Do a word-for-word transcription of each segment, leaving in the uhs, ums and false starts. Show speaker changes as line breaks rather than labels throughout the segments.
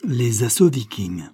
Les assauts vikings.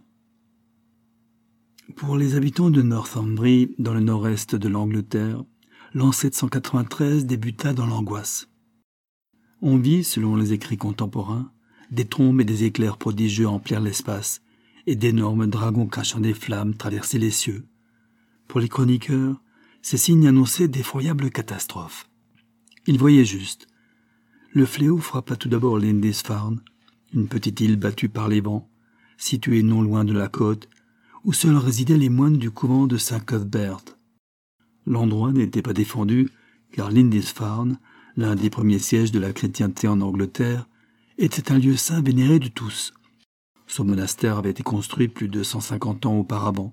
Pour les habitants de Northumbrie, dans le nord-est de l'Angleterre, l'an sept cent quatre-vingt-treize débuta dans l'angoisse. On vit, selon les écrits contemporains, des trombes et des éclairs prodigieux emplirent l'espace, et d'énormes dragons crachant des flammes traversaient les cieux. Pour les chroniqueurs, ces signes annonçaient d'effroyables catastrophes. Ils voyaient juste. Le fléau frappa tout d'abord Lindisfarne, une petite île battue par les vents, située non loin de la côte, où seuls résidaient les moines du couvent de Saint Cuthbert. L'endroit n'était pas défendu, car Lindisfarne, l'un des premiers sièges de la chrétienté en Angleterre, était un lieu saint vénéré de tous. Son monastère avait été construit plus de cent cinquante ans auparavant.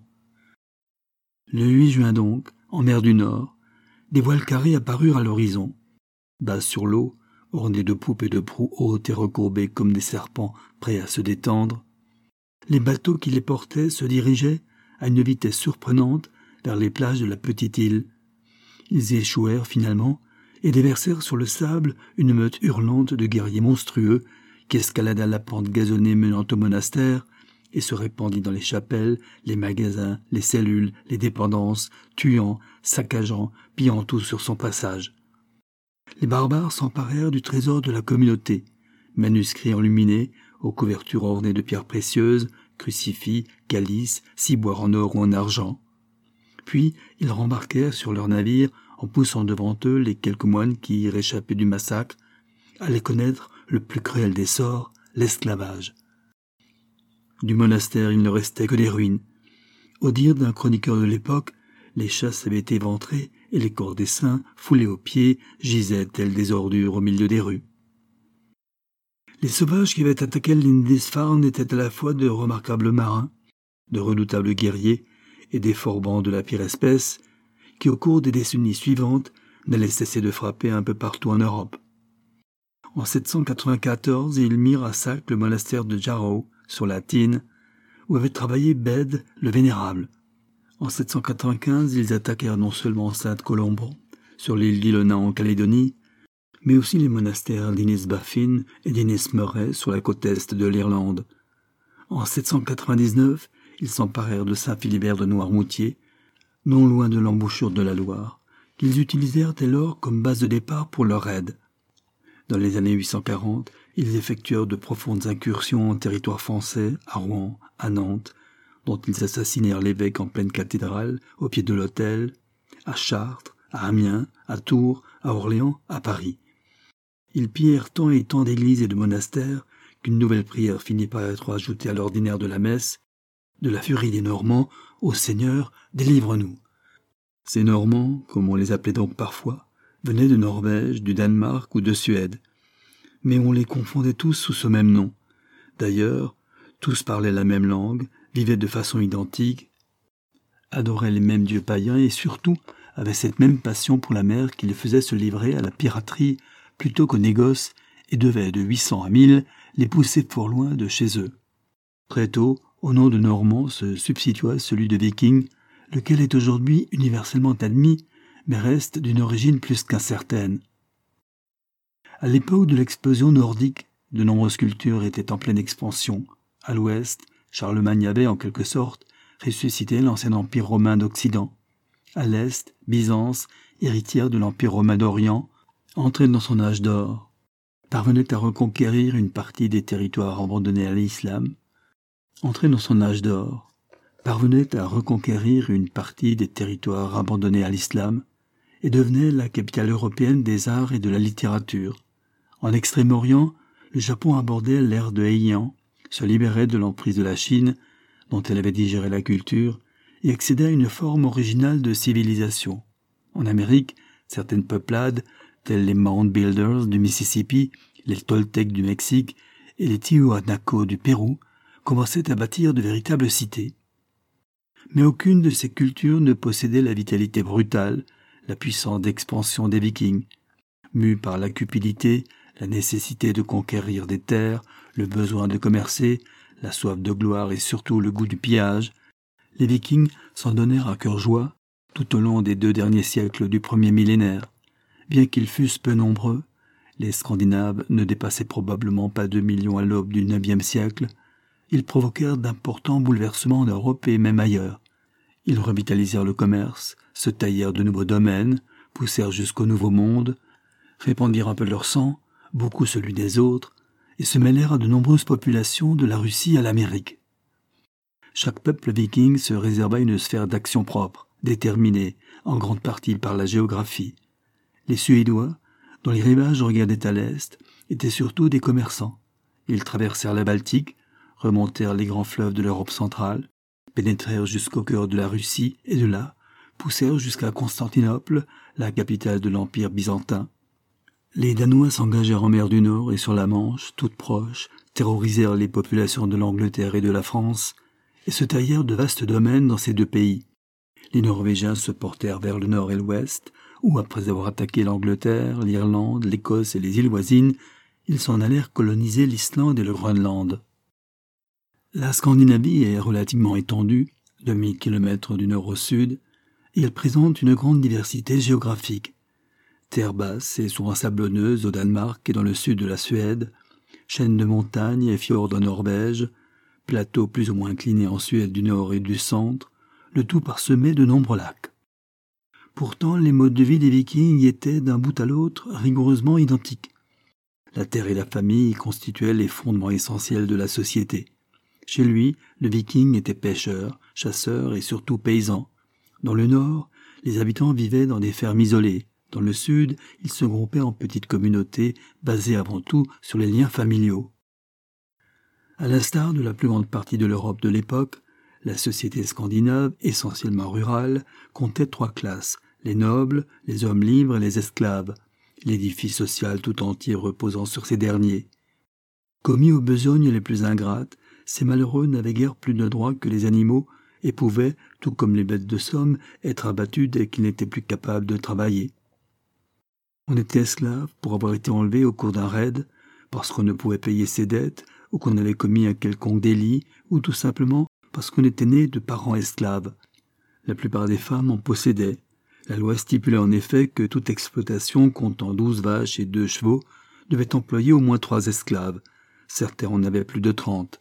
Le huit juin donc, en mer du Nord, des voiles carrées apparurent à l'horizon. Bas sur l'eau, ornées de poupes et de proues hautes et recourbées comme des serpents prêts à se détendre, les bateaux qui les portaient se dirigeaient, à une vitesse surprenante, vers les plages de la petite île. Ils y échouèrent finalement et déversèrent sur le sable une meute hurlante de guerriers monstrueux qui escalada la pente gazonnée menant au monastère et se répandit dans les chapelles, les magasins, les cellules, les dépendances, tuant, saccageant, pillant tout sur son passage. Les barbares s'emparèrent du trésor de la communauté, manuscrits enluminés, aux couvertures ornées de pierres précieuses, crucifix, calices, ciboires en or ou en argent. Puis ils rembarquèrent sur leurs navires en poussant devant eux les quelques moines qui, réchappés du massacre, allaient connaître le plus cruel des sorts, l'esclavage. Du monastère, il ne restait que des ruines. Au dire d'un chroniqueur de l'époque, les chasses avaient été éventrées et les corps des saints, foulés aux pieds, gisaient tels des ordures au milieu des rues. Les sauvages qui avaient attaqué Lindisfarne étaient à la fois de remarquables marins, de redoutables guerriers et des forbans de la pire espèce, qui au cours des décennies suivantes n'allaient cesser de frapper un peu partout en Europe. En sept cent quatre-vingt-quatorze, ils mirent à sac le monastère de Jarrow, sur la Tyne, où avait travaillé Bède le Vénérable. En sept cent quatre-vingt-quinze, ils attaquèrent non seulement Sainte-Colomban, sur l'île d'Ilona en Calédonie, mais aussi les monastères d'Innisbafin et d'Innismurray sur la côte est de l'Irlande. En sept cent quatre-vingt-dix-neuf, ils s'emparèrent de Saint-Philibert de Noirmoutier, non loin de l'embouchure de la Loire, qu'ils utilisèrent dès lors comme base de départ pour leur raid. Dans les années huit cent quarante, ils effectuèrent de profondes incursions en territoire français, à Rouen, à Nantes, dont ils assassinèrent l'évêque en pleine cathédrale, au pied de l'autel, à Chartres, à Amiens, à Tours, à Orléans, à Paris. Ils pillèrent tant et tant d'églises et de monastères qu'une nouvelle prière finit par être ajoutée à l'ordinaire de la messe, de la furie des Normands, ô Seigneur, délivre-nous. Ces Normands, comme on les appelait donc parfois, venaient de Norvège, du Danemark ou de Suède. Mais on les confondait tous sous ce même nom. D'ailleurs, tous parlaient la même langue, vivaient de façon identique, adoraient les mêmes dieux païens et surtout avaient cette même passion pour la mer qui les faisait se livrer à la piraterie plutôt qu'au négoce et devait de huit cents à mille les pousser fort loin de chez eux. Très tôt, au nom de Normands se substitua celui de Viking, lequel est aujourd'hui universellement admis, mais reste d'une origine plus qu'incertaine. À l'époque de l'explosion nordique, de nombreuses cultures étaient en pleine expansion. À l'ouest, Charlemagne avait, en quelque sorte, ressuscité l'ancien empire romain d'Occident. À l'est, Byzance, héritière de l'empire romain d'Orient, entrait dans son âge d'or, parvenait à reconquérir une partie des territoires abandonnés à l'islam, entrait dans son âge d'or, parvenait à reconquérir une partie des territoires abandonnés à l'islam et devenait la capitale européenne des arts et de la littérature. En Extrême-Orient, le Japon abordait l'ère de Heian, se libérait de l'emprise de la Chine, dont elle avait digéré la culture, et accédait à une forme originale de civilisation. En Amérique, certaines peuplades, telles les Mound Builders du Mississippi, les Toltecs du Mexique et les Tiahuanaco du Pérou, commençaient à bâtir de véritables cités. Mais aucune de ces cultures ne possédait la vitalité brutale, la puissante expansion des Vikings. Mus par la cupidité, la nécessité de conquérir des terres, le besoin de commercer, la soif de gloire et surtout le goût du pillage, les Vikings s'en donnèrent à cœur joie tout au long des deux derniers siècles du premier millénaire. Bien qu'ils fussent peu nombreux, les Scandinaves ne dépassaient probablement pas deux millions à l'aube du neuvième siècle, ils provoquèrent d'importants bouleversements en Europe et même ailleurs. Ils revitalisèrent le commerce, se taillèrent de nouveaux domaines, poussèrent jusqu'au Nouveau Monde, répandirent un peu leur sang, beaucoup celui des autres, et se mêlèrent à de nombreuses populations de la Russie à l'Amérique. Chaque peuple viking se réserva une sphère d'action propre, déterminée, en grande partie par la géographie. Les Suédois, dont les rivages regardaient à l'est, étaient surtout des commerçants. Ils traversèrent la Baltique, remontèrent les grands fleuves de l'Europe centrale, pénétrèrent jusqu'au cœur de la Russie et de là, poussèrent jusqu'à Constantinople, la capitale de l'Empire byzantin. Les Danois s'engagèrent en mer du Nord et sur la Manche, toutes proches, terrorisèrent les populations de l'Angleterre et de la France, et se taillèrent de vastes domaines dans ces deux pays. Les Norvégiens se portèrent vers le nord et l'ouest, où, après avoir attaqué l'Angleterre, l'Irlande, l'Écosse et les îles voisines, ils s'en allèrent coloniser l'Islande et le Groenland. La Scandinavie est relativement étendue, de mille kilomètres du nord au sud, et elle présente une grande diversité géographique. Terre basse et souvent sablonneuse au Danemark et dans le sud de la Suède, chaînes de montagnes et fjords en Norvège, plateaux plus ou moins inclinés en Suède du nord et du centre, le tout parsemé de nombreux lacs. Pourtant, les modes de vie des Vikings y étaient d'un bout à l'autre rigoureusement identiques. La terre et la famille constituaient les fondements essentiels de la société. Chez lui, le Viking était pêcheur, chasseur et surtout paysan. Dans le nord, les habitants vivaient dans des fermes isolées. Dans le sud, ils se groupaient en petites communautés basées avant tout sur les liens familiaux. À l'instar de la plus grande partie de l'Europe de l'époque, la société scandinave, essentiellement rurale, comptait trois classes, les nobles, les hommes libres et les esclaves, l'édifice social tout entier reposant sur ces derniers. Commis aux besognes les plus ingrates, ces malheureux n'avaient guère plus de droits que les animaux et pouvaient, tout comme les bêtes de somme, être abattus dès qu'ils n'étaient plus capables de travailler. On était esclave pour avoir été enlevé au cours d'un raid, parce qu'on ne pouvait payer ses dettes, ou qu'on avait commis un quelconque délit, ou tout simplement parce qu'on était né de parents esclaves. La plupart des femmes en possédaient. La loi stipulait en effet que toute exploitation comptant douze vaches et deux chevaux devait employer au moins trois esclaves. Certains en avaient plus de trente.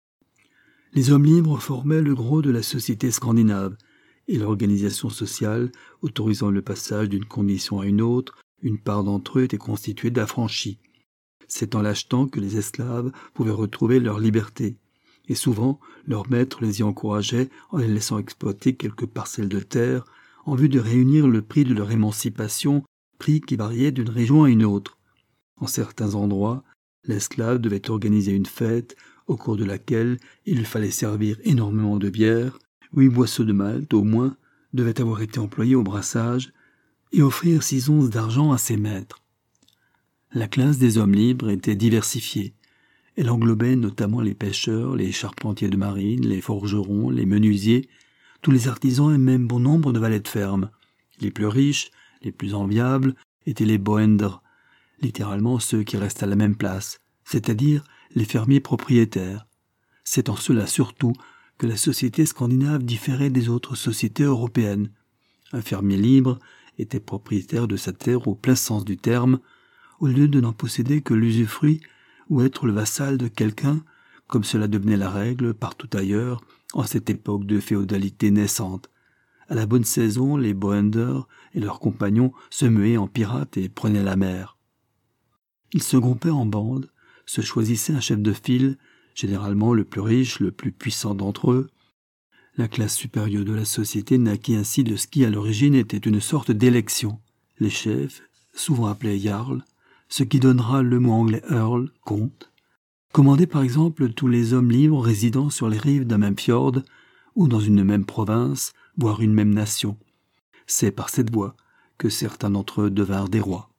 Les hommes libres formaient le gros de la société scandinave, et l'organisation sociale, autorisant le passage d'une condition à une autre, une part d'entre eux était constituée d'affranchis. C'est en l'achetant que les esclaves pouvaient retrouver leur liberté, et souvent leurs maîtres les y encourageaient en les laissant exploiter quelques parcelles de terre en vue de réunir le prix de leur émancipation, prix qui variait d'une région à une autre. En certains endroits, l'esclave devait organiser une fête au cours de laquelle il lui fallait servir énormément de bière, huit boisseaux de malt au moins devaient avoir été employés au brassage et offrir six onces d'argent à ses maîtres. La classe des hommes libres était diversifiée. Elle englobait notamment les pêcheurs, les charpentiers de marine, les forgerons, les menuisiers, tous les artisans et même bon nombre de valets de ferme. Les plus riches, les plus enviables, étaient les boender, littéralement ceux qui restent à la même place, c'est-à-dire les fermiers propriétaires. C'est en cela surtout que la société scandinave différait des autres sociétés européennes. Un fermier libre était propriétaire de sa terre au plein sens du terme, au lieu de n'en posséder que l'usufruit ou être le vassal de quelqu'un, comme cela devenait la règle partout ailleurs en cette époque de féodalité naissante. À la bonne saison, les boender et leurs compagnons se muaient en pirates et prenaient la mer. Ils se groupaient en bandes, se choisissaient un chef de file, généralement le plus riche, le plus puissant d'entre eux. La classe supérieure de la société naquit ainsi de ce qui à l'origine était une sorte d'élection. Les chefs, souvent appelés jarls, ce qui donnera le mot anglais earl, comte, commandaient par exemple tous les hommes libres résidant sur les rives d'un même fjord ou dans une même province, voire une même nation. C'est par cette voie que certains d'entre eux devinrent des rois.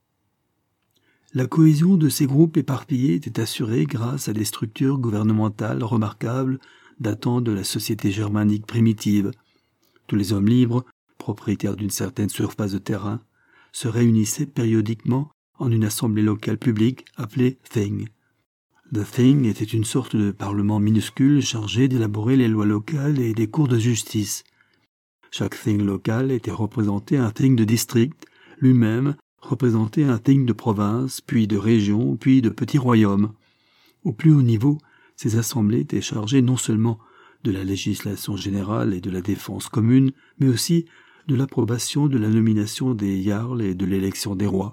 La cohésion de ces groupes éparpillés était assurée grâce à des structures gouvernementales remarquables datant de la société germanique primitive. Tous les hommes libres, propriétaires d'une certaine surface de terrain, se réunissaient périodiquement en une assemblée locale publique appelée Thing. The Thing était une sorte de parlement minuscule chargé d'élaborer les lois locales et des cours de justice. Chaque Thing local était représenté à un Thing de district, lui-même représenté à un Thing de province, puis de région, puis de petits royaumes. Au plus haut niveau, Ces assemblées étaient chargées non seulement de la législation générale et de la défense commune, mais aussi de l'approbation de la nomination des jarls et de l'élection des rois.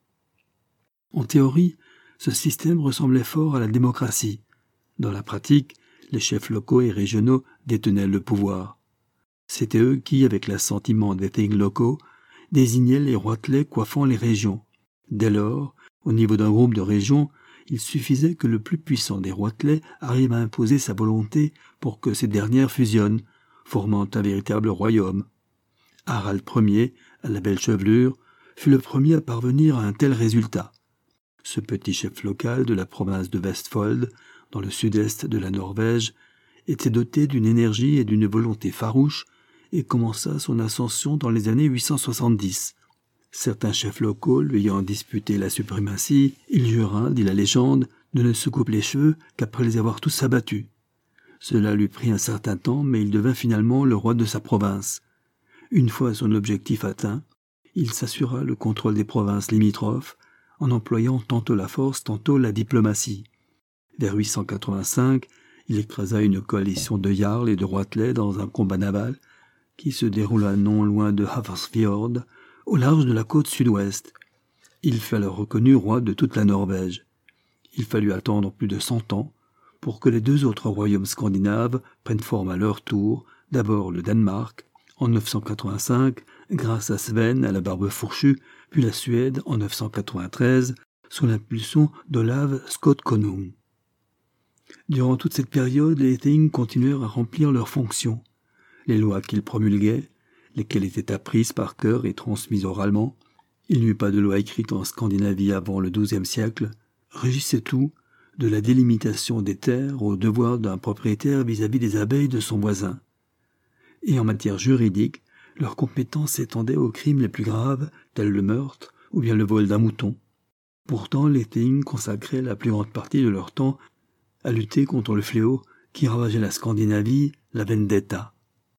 En théorie, ce système ressemblait fort à la démocratie. Dans la pratique, les chefs locaux et régionaux détenaient le pouvoir. C'étaient eux qui, avec l'assentiment des things locaux, désignaient les roitelets coiffant les régions. Dès lors, au niveau d'un groupe de régions, il suffisait que le plus puissant des roitelets arrive à imposer sa volonté pour que ces dernières fusionnent, formant un véritable royaume. Harald Ier, à la belle chevelure, fut le premier à parvenir à un tel résultat. Ce petit chef local de la province de Vestfold, dans le sud-est de la Norvège, était doté d'une énergie et d'une volonté farouche et commença son ascension dans les années huit cent soixante-dix. Certains chefs locaux lui ayant disputé la suprématie, il jura, dit la légende, de ne se couper les cheveux qu'après les avoir tous abattus. Cela lui prit un certain temps, mais il devint finalement le roi de sa province. Une fois son objectif atteint, il s'assura le contrôle des provinces limitrophes en employant tantôt la force, tantôt la diplomatie. Vers huit cent quatre-vingt-cinq, il écrasa une coalition de jarls et de roitelets dans un combat naval qui se déroula non loin de Havarsfjord, au large de la côte sud-ouest. Il fut alors reconnu roi de toute la Norvège. Il fallut attendre plus de cent ans pour que les deux autres royaumes scandinaves prennent forme à leur tour, d'abord le Danemark, en neuf cent quatre-vingt-cinq, grâce à Sven à la barbe fourchue, puis la Suède en neuf cent quatre-vingt-treize, sous l'impulsion d'Olav Skotkonung. Durant toute cette période, les Thing continuèrent à remplir leurs fonctions. Les lois qu'ils promulguaient, lesquelles étaient apprises par cœur et transmises oralement, il n'y eut pas de loi écrite en Scandinavie avant le douzième siècle, régissaient tout, de la délimitation des terres au devoir d'un propriétaire vis-à-vis des abeilles de son voisin. Et en matière juridique, leurs compétences s'étendaient aux crimes les plus graves, tels le meurtre ou bien le vol d'un mouton. Pourtant, les Thing consacraient la plus grande partie de leur temps à lutter contre le fléau qui ravageait la Scandinavie, la vendetta.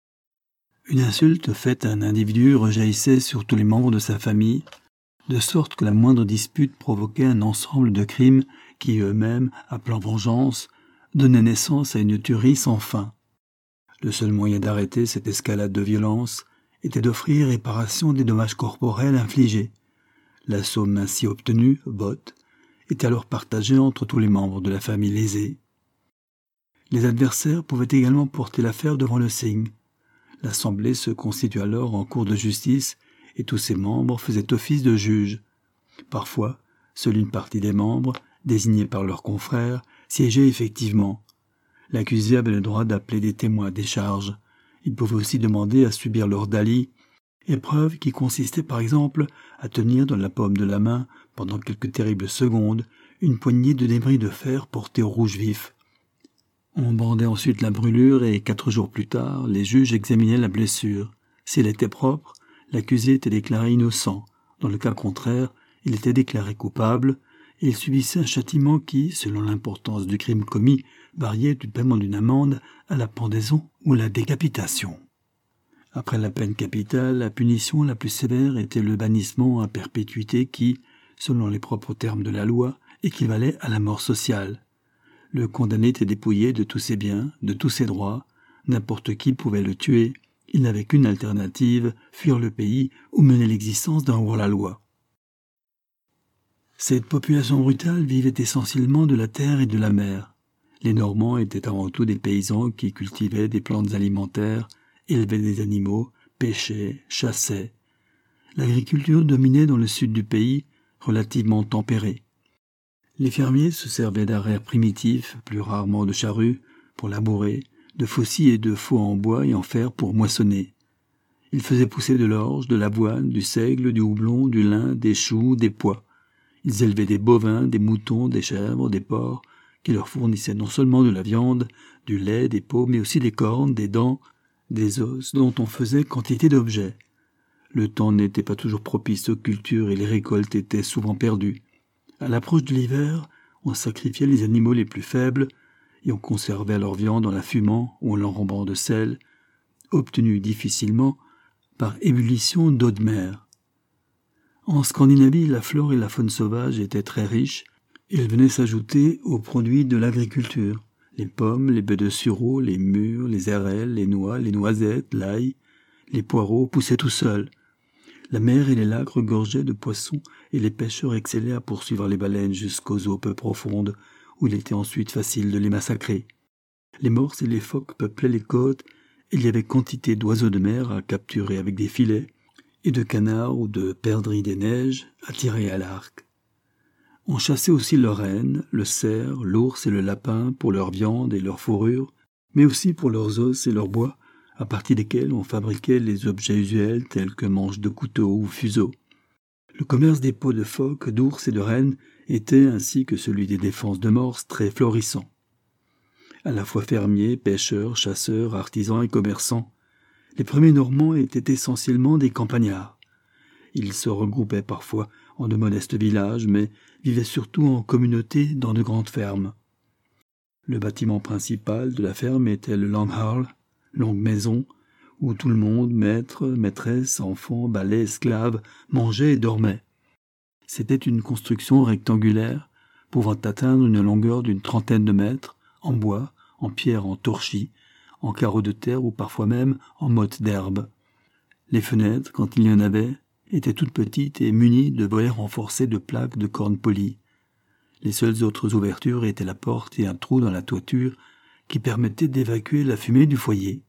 Une insulte faite à un individu rejaillissait sur tous les membres de sa famille, de sorte que la moindre dispute provoquait un ensemble de crimes qui eux-mêmes, appelant vengeance, donnaient naissance à une tuerie sans fin. Le seul moyen d'arrêter cette escalade de violence était d'offrir réparation des dommages corporels infligés. La somme ainsi obtenue, bot, était alors partagée entre tous les membres de la famille lésée. Les adversaires pouvaient également porter l'affaire devant le Thing. L'Assemblée se constitue alors en cour de justice et tous ses membres faisaient office de juges. Parfois, seule une partie des membres, désignés par leurs confrères, siégeait effectivement. L'accusé avait le droit d'appeler des témoins à des charges. Il pouvait aussi demander à subir l'ordalie, épreuve qui consistait par exemple à tenir dans la paume de la main, pendant quelques terribles secondes, une poignée de débris de fer portés au rouge vif. On bandait ensuite la brûlure et, quatre jours plus tard, les juges examinaient la blessure. S'il était propre, l'accusé était déclaré innocent. Dans le cas contraire, il était déclaré coupable et il subissait un châtiment qui, selon l'importance du crime commis, variait du paiement d'une amende à la pendaison ou la décapitation. Après la peine capitale, la punition la plus sévère était le bannissement à perpétuité qui, selon les propres termes de la loi, équivalait à la mort sociale. Le condamné était dépouillé de tous ses biens, de tous ses droits, n'importe qui pouvait le tuer, il n'avait qu'une alternative, fuir le pays ou mener l'existence d'un hors-la-loi. Cette population brutale vivait essentiellement de la terre et de la mer. Les Normands étaient avant tout des paysans qui cultivaient des plantes alimentaires, élevaient des animaux, pêchaient, chassaient. L'agriculture dominait dans le sud du pays, relativement tempéré. Les fermiers se servaient d'arrières primitifs, plus rarement de charrues, pour labourer, de faucilles et de faux en bois et en fer pour moissonner. Ils faisaient pousser de l'orge, de l'avoine, du seigle, du houblon, du lin, des choux, des pois. Ils élevaient des bovins, des moutons, des chèvres, des porcs, qui leur fournissaient non seulement de la viande, du lait, des peaux, mais aussi des cornes, des dents, des os, dont on faisait quantité d'objets. Le temps n'était pas toujours propice aux cultures et les récoltes étaient souvent perdues. À l'approche de l'hiver, on sacrifiait les animaux les plus faibles et on conservait leur viande en la fumant ou en l'enrobant de sel, obtenue difficilement par ébullition d'eau de mer. En Scandinavie, la flore et la faune sauvage étaient très riches et elles venaient s'ajouter aux produits de l'agriculture. Les pommes, les baies de sureau, les mûres, les érelles, les noix, les noisettes, l'ail, les poireaux poussaient tout seuls. La mer et les lacs regorgeaient de poissons et les pêcheurs excellaient à poursuivre les baleines jusqu'aux eaux peu profondes, où il était ensuite facile de les massacrer. Les morses et les phoques peuplaient les côtes, et il y avait quantité d'oiseaux de mer à capturer avec des filets, et de canards ou de perdrix des neiges à tirer à l'arc. On chassait aussi le renne, le cerf, l'ours et le lapin pour leur viande et leur fourrure, mais aussi pour leurs os et leurs bois, à partir desquels on fabriquait les objets usuels tels que manches de couteaux ou fuseaux. Le commerce des peaux de phoques, d'ours et de rennes était, ainsi que celui des défenses de morses, très florissant. À la fois fermiers, pêcheurs, chasseurs, artisans et commerçants, les premiers Normands étaient essentiellement des campagnards. Ils se regroupaient parfois en de modestes villages, mais vivaient surtout en communauté dans de grandes fermes. Le bâtiment principal de la ferme était le Long Hall, longue maison, où tout le monde, maître, maîtresse, enfants, balais, esclaves, mangeait et dormait. C'était une construction rectangulaire, pouvant atteindre une longueur d'une trentaine de mètres, en bois, en pierre, en torchis, en carreaux de terre ou parfois même en mottes d'herbe. Les fenêtres, quand il y en avait, étaient toutes petites et munies de volets renforcés de plaques de cornes polies. Les seules autres ouvertures étaient la porte et un trou dans la toiture qui permettait d'évacuer la fumée du foyer.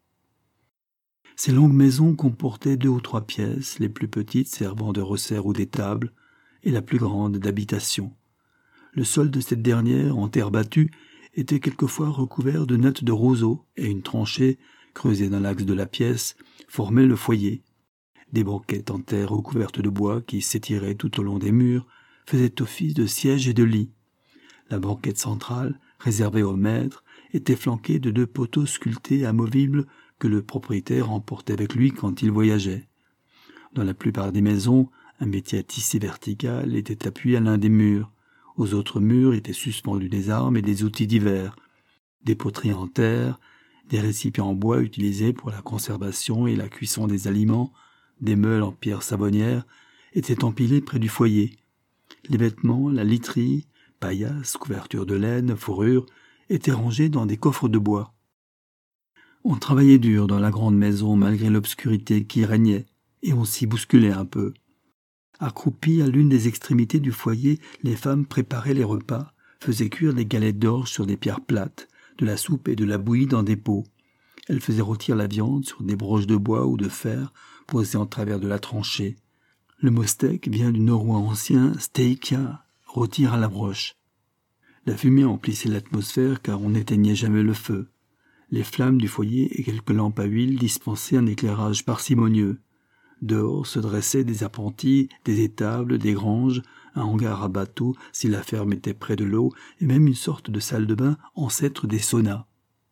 Ces longues maisons comportaient deux ou trois pièces, les plus petites servant de resserre ou d'étable, et la plus grande d'habitation. Le sol de cette dernière, en terre battue, était quelquefois recouvert de nattes de roseaux, et une tranchée, creusée dans l'axe de la pièce, formait le foyer. Des banquettes en terre recouvertes de bois qui s'étiraient tout au long des murs faisaient office de siège et de lit. La banquette centrale, réservée aux maîtres, était flanquée de deux poteaux sculptés amovibles que le propriétaire emportait avec lui quand il voyageait. Dans la plupart des maisons, un métier à tisser vertical était appuyé à l'un des murs. Aux autres murs étaient suspendus des armes et des outils divers, des poteries en terre, des récipients en bois utilisés pour la conservation et la cuisson des aliments, des meules en pierre savonnière étaient empilés près du foyer. Les vêtements, la literie, paillasses, couvertures de laine, fourrures, étaient rangés dans des coffres de bois. On travaillait dur dans la grande maison malgré l'obscurité qui régnait, et on s'y bousculait un peu. Accroupies à l'une des extrémités du foyer, les femmes préparaient les repas, faisaient cuire des galettes d'orge sur des pierres plates, de la soupe et de la bouillie dans des pots. Elles faisaient rôtir la viande sur des broches de bois ou de fer posées en travers de la tranchée. Le mot steak vient du norrois ancien steikia, rôtir à la broche. La fumée emplissait l'atmosphère car on n'éteignait jamais le feu. Les flammes du foyer et quelques lampes à huile dispensaient un éclairage parcimonieux. Dehors se dressaient des appentis, des étables, des granges, un hangar à bateaux si la ferme était près de l'eau, et même une sorte de salle de bain ancêtre des saunas.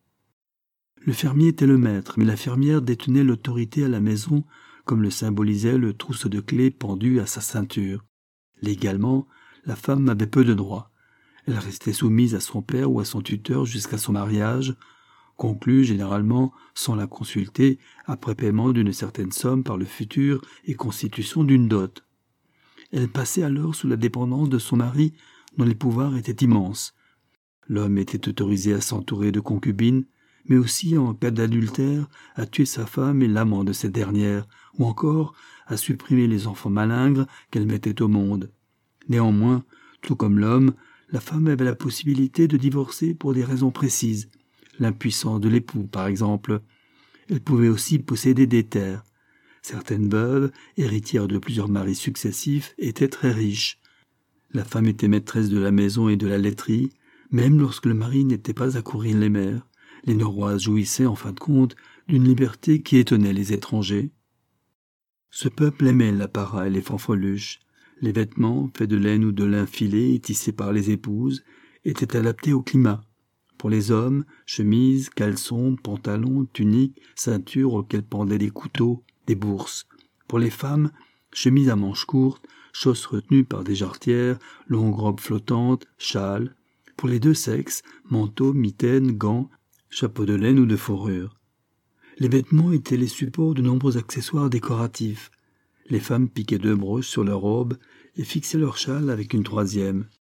Le fermier était le maître, mais la fermière détenait l'autorité à la maison, comme le symbolisait le trousseau de clés pendu à sa ceinture. Légalement, la femme avait peu de droits. Elle restait soumise à son père ou à son tuteur jusqu'à son mariage, conclu généralement sans la consulter, après paiement d'une certaine somme par le futur et constitution d'une dot. Elle passait alors sous la dépendance de son mari, dont les pouvoirs étaient immenses. L'homme était autorisé à s'entourer de concubines, mais aussi, en cas d'adultère, à tuer sa femme et l'amant de cette dernière, ou encore à supprimer les enfants malingres qu'elle mettait au monde. Néanmoins, tout comme l'homme, la femme avait la possibilité de divorcer pour des raisons précises. L'impuissance de l'époux, par exemple. Elle pouvait aussi posséder des terres. Certaines veuves, héritières de plusieurs maris successifs, étaient très riches. La femme était maîtresse de la maison et de la laiterie, même lorsque le mari n'était pas à courir les mers. Les Norroises jouissaient, en fin de compte, d'une liberté qui étonnait les étrangers. Ce peuple aimait l'apparat et les fanfreluches. Les vêtements, faits de laine ou de lin filé et tissés par les épouses, étaient adaptés au climat. Pour les hommes, chemises, caleçons, pantalons, tuniques, ceintures auxquelles pendaient des couteaux, des bourses. Pour les femmes, chemises à manches courtes, chausses retenues par des jarretières, longues robes flottantes, châles. Pour les deux sexes, manteaux, mitaines, gants, chapeaux de laine ou de fourrure. Les vêtements étaient les supports de nombreux accessoires décoratifs. Les femmes piquaient deux broches sur leur robe et fixaient leur châle avec une troisième.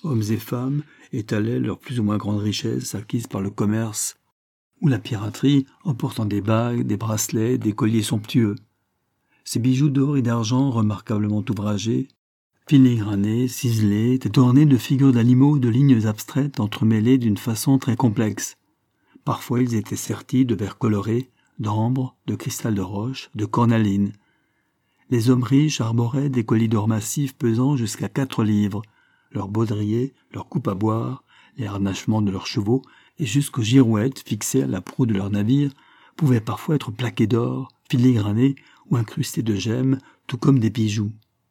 Hommes et femmes étalaient leurs plus ou moins grandes richesses acquises par le commerce ou la piraterie en portant des bagues, des bracelets, des colliers somptueux. Ces bijoux d'or et d'argent remarquablement ouvragés, filigranés, ciselés, étaient ornés de figures d'animaux ou de lignes abstraites entremêlées d'une façon très complexe. Parfois ils étaient sertis de verres colorés, d'ambre, de cristal de roche, de cornaline. Les hommes riches arboraient des colliers d'or massifs pesant jusqu'à quatre livres, leurs baudriers, leurs coupes à boire, les harnachements de leurs chevaux et jusqu'aux girouettes fixées à la proue de leurs navires pouvaient parfois être plaqués d'or, filigranés ou incrustés de gemmes, tout comme des bijoux.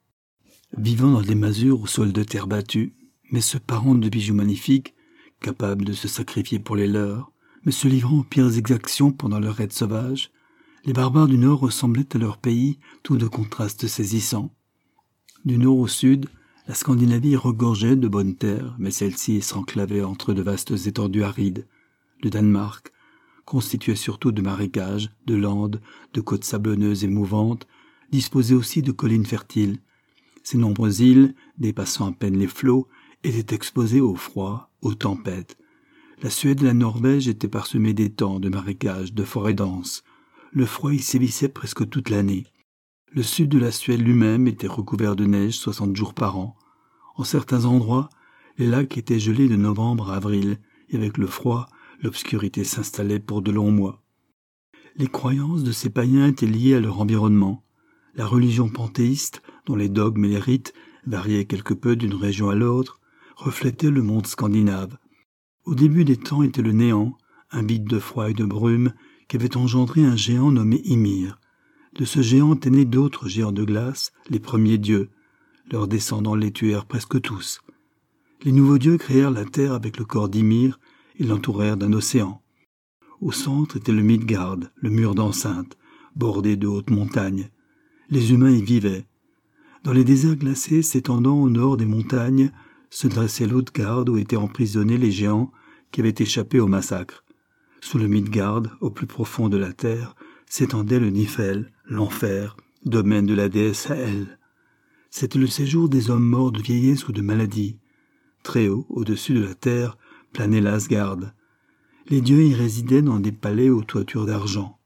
Vivant dans des masures au sol de terre battue, mais se parant de bijoux magnifiques, capables de se sacrifier pour les leurs, mais se livrant aux pires exactions pendant leur raid sauvage, les barbares du Nord ressemblaient à leur pays, tout de contrastes saisissants. Du Nord au Sud, la Scandinavie regorgeait de bonnes terres, mais celle-ci s'enclavait entre de vastes étendues arides. Le Danemark, constitué surtout de marécages, de landes, de côtes sablonneuses et mouvantes, disposait aussi de collines fertiles. Ces nombreuses îles, dépassant à peine les flots, étaient exposées au froid, aux tempêtes. La Suède et la Norvège étaient parsemées d'étangs, de marécages, de forêts denses. Le froid y sévissait presque toute l'année. Le sud de la Suède lui-même était recouvert de neige soixante jours par an. En certains endroits, les lacs étaient gelés de novembre à avril, et avec le froid, l'obscurité s'installait pour de longs mois. Les croyances de ces païens étaient liées à leur environnement. La religion panthéiste, dont les dogmes et les rites variaient quelque peu d'une région à l'autre, reflétait le monde scandinave. Au début des temps était le néant, un vide de froid et de brume qui avait engendré un géant nommé Ymir. De ce géant étaient nés d'autres géants de glace, les premiers dieux. Leurs descendants les tuèrent presque tous. Les nouveaux dieux créèrent la terre avec le corps d'Ymir et l'entourèrent d'un océan. Au centre était le Midgard, le mur d'enceinte, bordé de hautes montagnes. Les humains y vivaient. Dans les déserts glacés s'étendant au nord des montagnes, se dressait l'Haute-Garde où étaient emprisonnés les géants qui avaient échappé au massacre. Sous le Midgard, au plus profond de la terre, s'étendait le Nifel, l'enfer, domaine de la déesse Hel. C'était le séjour des hommes morts de vieillesse ou de maladie. Très haut, au-dessus de la terre, planait l'Asgard. Les dieux y résidaient dans des palais aux toitures d'argent.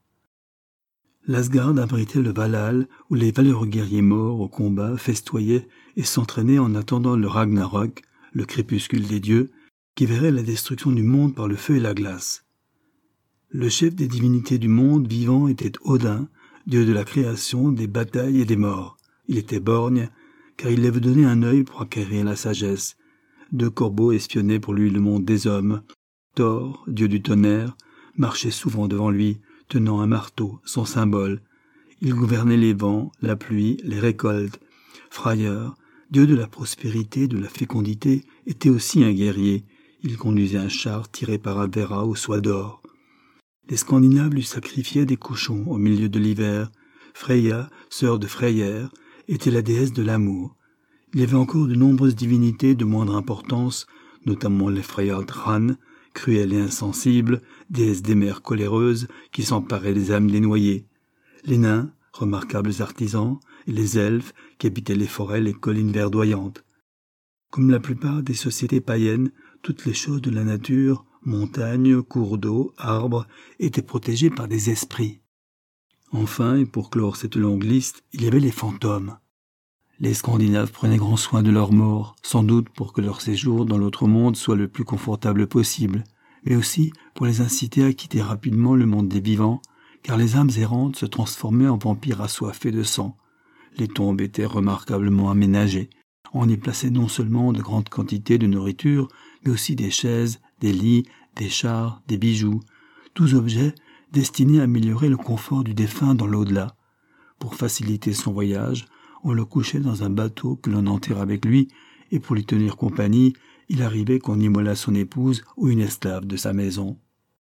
L'Asgard abritait le Valhall, où les valeureux guerriers morts au combat festoyaient et s'entraînaient en attendant le Ragnarok, le crépuscule des dieux, qui verrait la destruction du monde par le feu et la glace. Le chef des divinités du monde vivant était Odin, dieu de la création, des batailles et des morts. Il était borgne, car il avait donné un œil pour acquérir la sagesse. Deux corbeaux espionnaient pour lui le monde des hommes. Thor, dieu du tonnerre, marchait souvent devant lui, tenant un marteau, son symbole. Il gouvernait les vents, la pluie, les récoltes. Freyr, dieu de la prospérité, de la fécondité, était aussi un guerrier. Il conduisait un char tiré par Avera aux soies d'or. Les Scandinaves lui sacrifiaient des cochons au milieu de l'hiver. Freya, sœur de Freyr, était la déesse de l'amour. Il y avait encore de nombreuses divinités de moindre importance, notamment les Freyardran, cruelles et insensibles, déesses des mers coléreuses qui s'emparaient des âmes des noyés. Les nains, remarquables artisans, et les elfes qui habitaient les forêts et les collines verdoyantes. Comme la plupart des sociétés païennes, toutes les choses de la nature, montagnes, cours d'eau, arbres, étaient protégées par des esprits. Enfin, et pour clore cette longue liste, il y avait les fantômes. Les Scandinaves prenaient grand soin de leurs morts, sans doute pour que leur séjour dans l'autre monde soit le plus confortable possible, mais aussi pour les inciter à quitter rapidement le monde des vivants, car les âmes errantes se transformaient en vampires assoiffés de sang. Les tombes étaient remarquablement aménagées. On y plaçait non seulement de grandes quantités de nourriture, mais aussi des chaises, des lits, des chars, des bijoux, tous objets destinés à améliorer le confort du défunt dans l'au-delà. Pour faciliter son voyage, on le couchait dans un bateau que l'on enterrait avec lui, et pour lui tenir compagnie, il arrivait qu'on immolât son épouse ou une esclave de sa maison.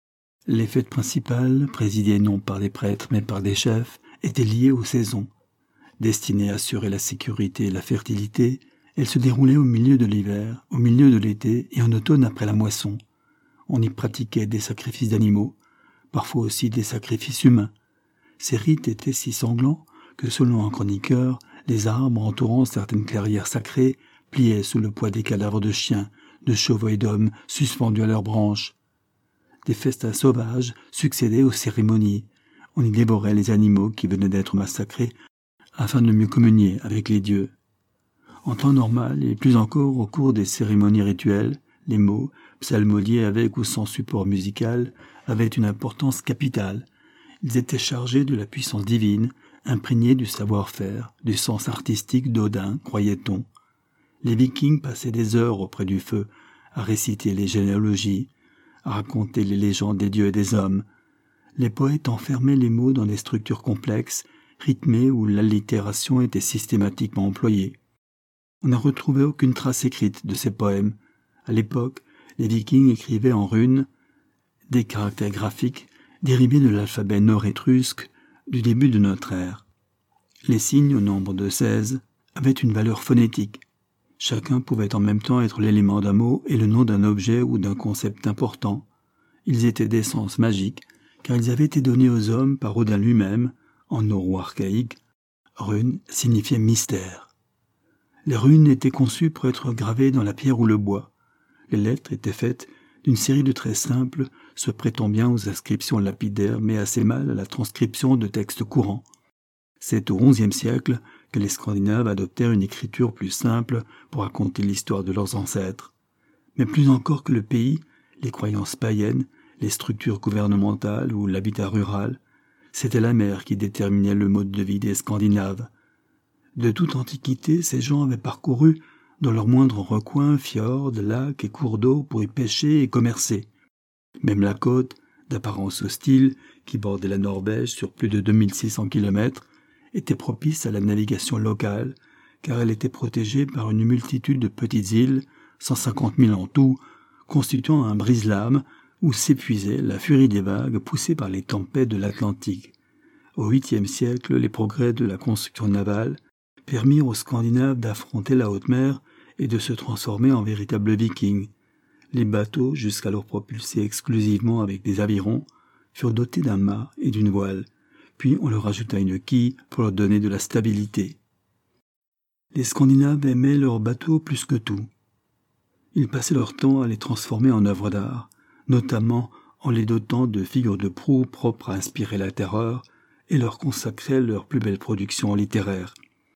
Les fêtes principales, présidées non par des prêtres mais par des chefs, étaient liées aux saisons. Destinées à assurer la sécurité et la fertilité, elles se déroulaient au milieu de l'hiver, au milieu de l'été et en automne après la moisson. On y pratiquait des sacrifices d'animaux, parfois aussi des sacrifices humains. Ces rites étaient si sanglants que, selon un chroniqueur, les arbres entourant certaines clairières sacrées pliaient sous le poids des cadavres de chiens, de chevaux et d'hommes suspendus à leurs branches. Des festins sauvages succédaient aux cérémonies. On y dévorait les animaux qui venaient d'être massacrés afin de mieux communier avec les dieux. En temps normal, et plus encore au cours des cérémonies rituelles, les mots, psalmodiés avec ou sans support musical, avaient une importance capitale. Ils étaient chargés de la puissance divine, imprégnés du savoir-faire, du sens artistique d'Odin, croyait-on. Les Vikings passaient des heures auprès du feu, à réciter les généalogies, à raconter les légendes des dieux et des hommes. Les poètes enfermaient les mots dans des structures complexes, rythmées où l'allitération était systématiquement employée. On n'a retrouvé aucune trace écrite de ces poèmes. À l'époque, les Vikings écrivaient en runes des caractères graphiques dérivés de l'alphabet nord-étrusque du début de notre ère. Les signes, au nombre de seize, avaient une valeur phonétique. Chacun pouvait en même temps être l'élément d'un mot et le nom d'un objet ou d'un concept important. Ils étaient d'essence magique, car ils avaient été donnés aux hommes par Odin lui-même, en noro-archaïque. Rune signifiait mystère. Les runes étaient conçues pour être gravées dans la pierre ou le bois. Les lettres étaient faites d'une série de traits simples, se prêtant bien aux inscriptions lapidaires, mais assez mal à la transcription de textes courants. C'est au onzième siècle que les Scandinaves adoptèrent une écriture plus simple pour raconter l'histoire de leurs ancêtres. Mais plus encore que le pays, les croyances païennes, les structures gouvernementales ou l'habitat rural, c'était la mer qui déterminait le mode de vie des Scandinaves. De toute antiquité, ces gens avaient parcouru, dans leurs moindres recoins, fjords, lacs et cours d'eau pour y pêcher et commercer. Même la côte, d'apparence hostile, qui bordait la Norvège sur plus de deux mille six cents kilomètres, était propice à la navigation locale, car elle était protégée par une multitude de petites îles, cent cinquante mille en tout, constituant un brise-lames où s'épuisait la furie des vagues poussée par les tempêtes de l'Atlantique. Au huitième siècle, les progrès de la construction navale permirent aux Scandinaves d'affronter la haute mer et de se transformer en véritables vikings. Les bateaux, jusqu'alors propulsés exclusivement avec des avirons, furent dotés d'un mât et d'une voile, puis on leur ajouta une quille pour leur donner de la stabilité. Les Scandinaves aimaient leurs bateaux plus que tout. Ils passaient leur temps à les transformer en œuvres d'art, notamment en les dotant de figures de proue propres à inspirer la terreur et leur consacraient leurs plus belles productions littéraires.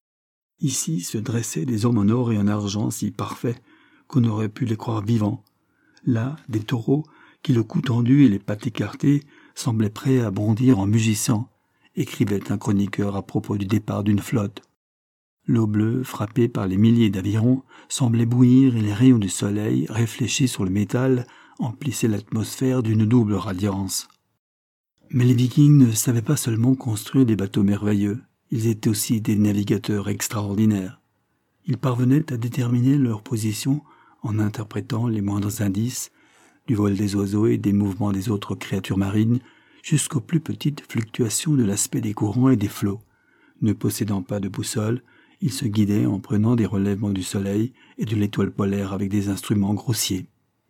Ici se dressaient des hommes en or et en argent si parfaits qu'on aurait pu les croire vivants. Là, des taureaux qui, le cou tendu et les pattes écartées, semblaient prêts à bondir en mugissant, écrivait un chroniqueur à propos du départ d'une flotte. L'eau bleue, frappée par les milliers d'avirons, semblait bouillir et les rayons du soleil, réfléchis sur le métal, emplissaient l'atmosphère d'une double radiance. Mais les Vikings ne savaient pas seulement construire des bateaux merveilleux, ils étaient aussi des navigateurs extraordinaires. Ils parvenaient à déterminer leur position en interprétant les moindres indices, du vol des oiseaux et des mouvements des autres créatures marines, jusqu'aux plus petites fluctuations de l'aspect des courants et des flots. Ne possédant pas de boussole, ils se guidaient en prenant des relèvements du soleil et de l'étoile polaire avec des instruments grossiers.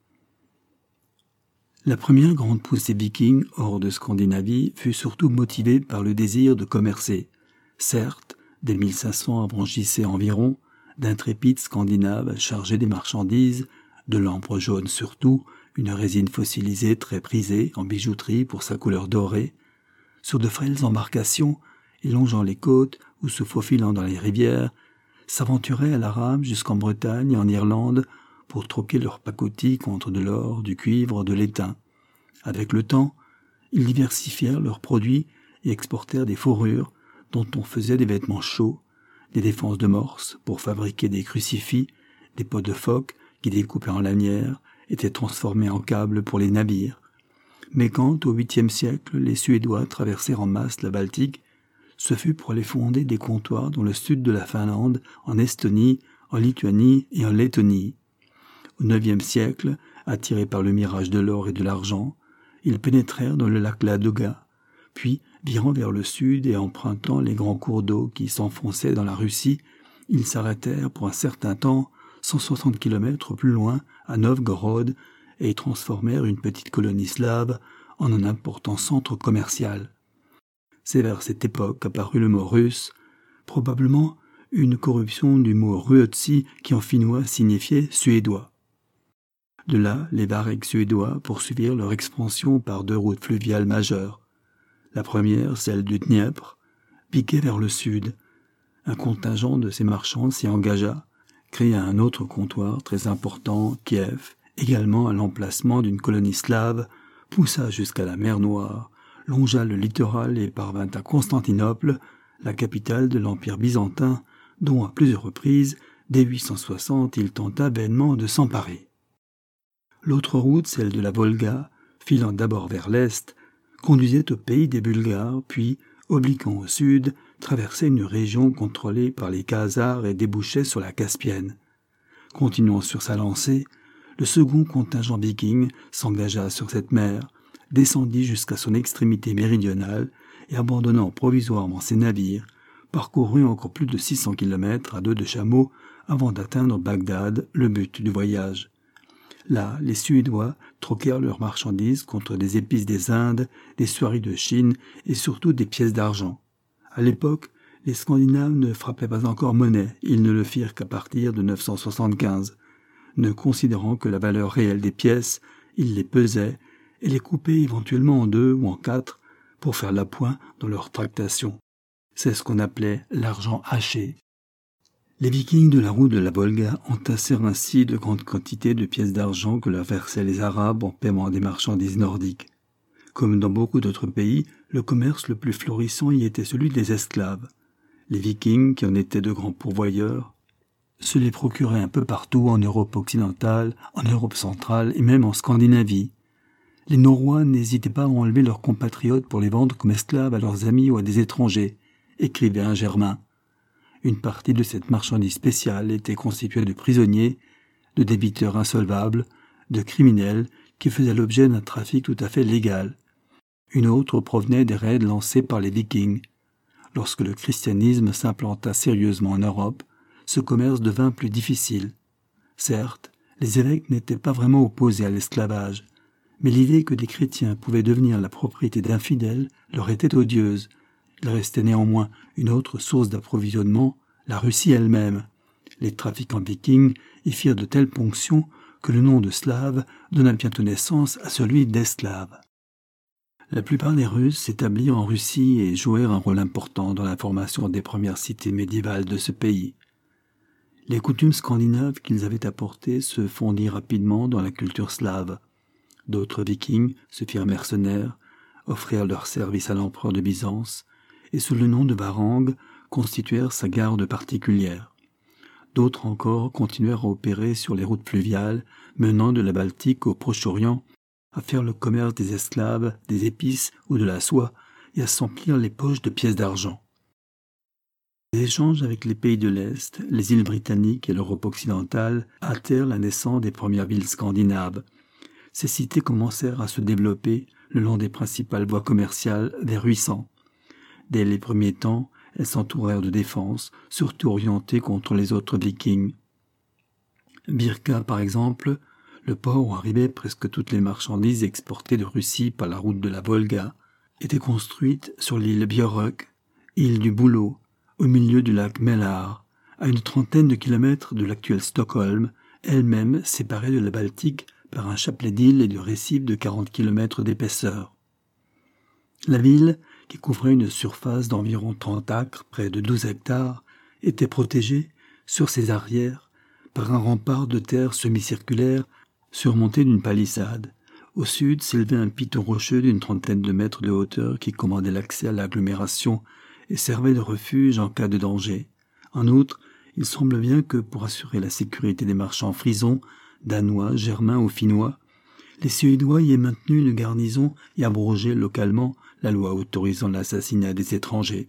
La première grande poussée viking hors de Scandinavie fut surtout motivée par le désir de commercer. Certes, dès mille cinq cents affranchissaient environ d'intrépides Scandinaves chargés des marchandises, de l'ambre jaune surtout, une résine fossilisée très prisée en bijouterie pour sa couleur dorée, sur de frêles embarcations et longeant les côtes ou se faufilant dans les rivières, s'aventuraient à la rame jusqu'en Bretagne et en Irlande pour troquer leurs pacotis contre de l'or, du cuivre, de l'étain. Avec le temps, ils diversifièrent leurs produits et exportèrent des fourrures dont on faisait des vêtements chauds, des défenses de morse pour fabriquer des crucifix, des pots de phoque qui, découpés en lanières, étaient transformés en câbles pour les navires. Mais quand, au huitième siècle, les Suédois traversèrent en masse la Baltique, ce fut pour aller fonder des comptoirs dans le sud de la Finlande, en Estonie, en Lituanie et en Lettonie. Au neuvième siècle, attirés par le mirage de l'or et de l'argent, ils pénétrèrent dans le lac Ladoga, puis, virant vers le sud et empruntant les grands cours d'eau qui s'enfonçaient dans la Russie, ils s'arrêtèrent pour un certain temps, cent soixante kilomètres plus loin, à Novgorod, et y transformèrent une petite colonie slave en un important centre commercial. C'est vers cette époque qu'apparut le mot russe, probablement une corruption du mot ruotsi qui en finnois signifiait suédois. De là, les vareks suédois poursuivirent leur expansion par deux routes fluviales majeures. La première, celle du Dniepr, piquait vers le sud. Un contingent de ces marchands s'y engagea, créa un autre comptoir très important, Kiev, également à l'emplacement d'une colonie slave, poussa jusqu'à la mer Noire, longea le littoral et parvint à Constantinople, la capitale de l'Empire byzantin, dont à plusieurs reprises, dès huit cent soixante, il tenta vainement de s'emparer. L'autre route, celle de la Volga, filant d'abord vers l'est, conduisait au pays des Bulgares, puis, obliquant au sud, traversait une région contrôlée par les Khazars et débouchait sur la Caspienne. Continuant sur sa lancée, le second contingent viking s'engagea sur cette mer, descendit jusqu'à son extrémité méridionale et, abandonnant provisoirement ses navires, parcourut encore plus de six cents kilomètres à dos de chameau avant d'atteindre Bagdad, le but du voyage. Là, les Suédois troquèrent leurs marchandises contre des épices des Indes, des sueries de Chine et surtout des pièces d'argent. À l'époque, les Scandinaves ne frappaient pas encore monnaie, ils ne le firent qu'à partir de neuf cent soixante-quinze. Ne considérant que la valeur réelle des pièces, ils les pesaient et les coupaient éventuellement en deux ou en quatre pour faire l'appoint dans leurs tractations. C'est ce qu'on appelait l'argent haché. Les Vikings de la route de la Volga entassèrent ainsi de grandes quantités de pièces d'argent que leur versaient les Arabes en paiement des marchandises nordiques. Comme dans beaucoup d'autres pays, le commerce le plus florissant y était celui des esclaves. Les Vikings, qui en étaient de grands pourvoyeurs, se les procuraient un peu partout en Europe occidentale, en Europe centrale et même en Scandinavie. Les Norrois n'hésitaient pas à enlever leurs compatriotes pour les vendre comme esclaves à leurs amis ou à des étrangers, écrivait un Germain. Une partie de cette marchandise spéciale était constituée de prisonniers, de débiteurs insolvables, de criminels qui faisaient l'objet d'un trafic tout à fait légal. Une autre provenait des raids lancés par les Vikings. Lorsque le christianisme s'implanta sérieusement en Europe, ce commerce devint plus difficile. Certes, les évêques n'étaient pas vraiment opposés à l'esclavage, mais l'idée que des chrétiens pouvaient devenir la propriété d'infidèles leur était odieuse. Il restait néanmoins une autre source d'approvisionnement, la Russie elle-même. Les trafiquants vikings y firent de telles ponctions que le nom de slave donna bientôt naissance à celui d'esclave. La plupart des Russes s'établirent en Russie et jouèrent un rôle important dans la formation des premières cités médiévales de ce pays. Les coutumes scandinaves qu'ils avaient apportées se fondirent rapidement dans la culture slave. D'autres vikings se firent mercenaires, offrirent leurs services à l'empereur de Byzance, et sous le nom de Varang constituèrent sa garde particulière. D'autres encore continuèrent à opérer sur les routes fluviales menant de la Baltique au Proche-Orient, à faire le commerce des esclaves, des épices ou de la soie et à s'emplir les poches de pièces d'argent. Les échanges avec les pays de l'Est, les îles britanniques et l'Europe occidentale hâtèrent la naissance des premières villes scandinaves. Ces cités commencèrent à se développer le long des principales voies commerciales vers huit cents. Dès les premiers temps, elles s'entourèrent de défenses, surtout orientées contre les autres vikings. Birka, par exemple, le port où arrivaient presque toutes les marchandises exportées de Russie par la route de la Volga, était construite sur l'île Björk, île du Bouleau, au milieu du lac Mälar, à une trentaine de kilomètres de l'actuel Stockholm, elle-même séparée de la Baltique par un chapelet d'îles et de récifs de quarante kilomètres d'épaisseur. La ville, qui couvrait une surface d'environ trente acres, près de douze hectares, était protégée, sur ses arrières, par un rempart de terre semi-circulaire surmonté d'une palissade. Au sud s'élevait un piton rocheux d'une trentaine de mètres de hauteur qui commandait l'accès à l'agglomération et servait de refuge en cas de danger. En outre, il semble bien que, pour assurer la sécurité des marchands frisons, danois, germains ou finnois, les Suédois y aient maintenu une garnison et abrogé localement la loi autorisant l'assassinat des étrangers.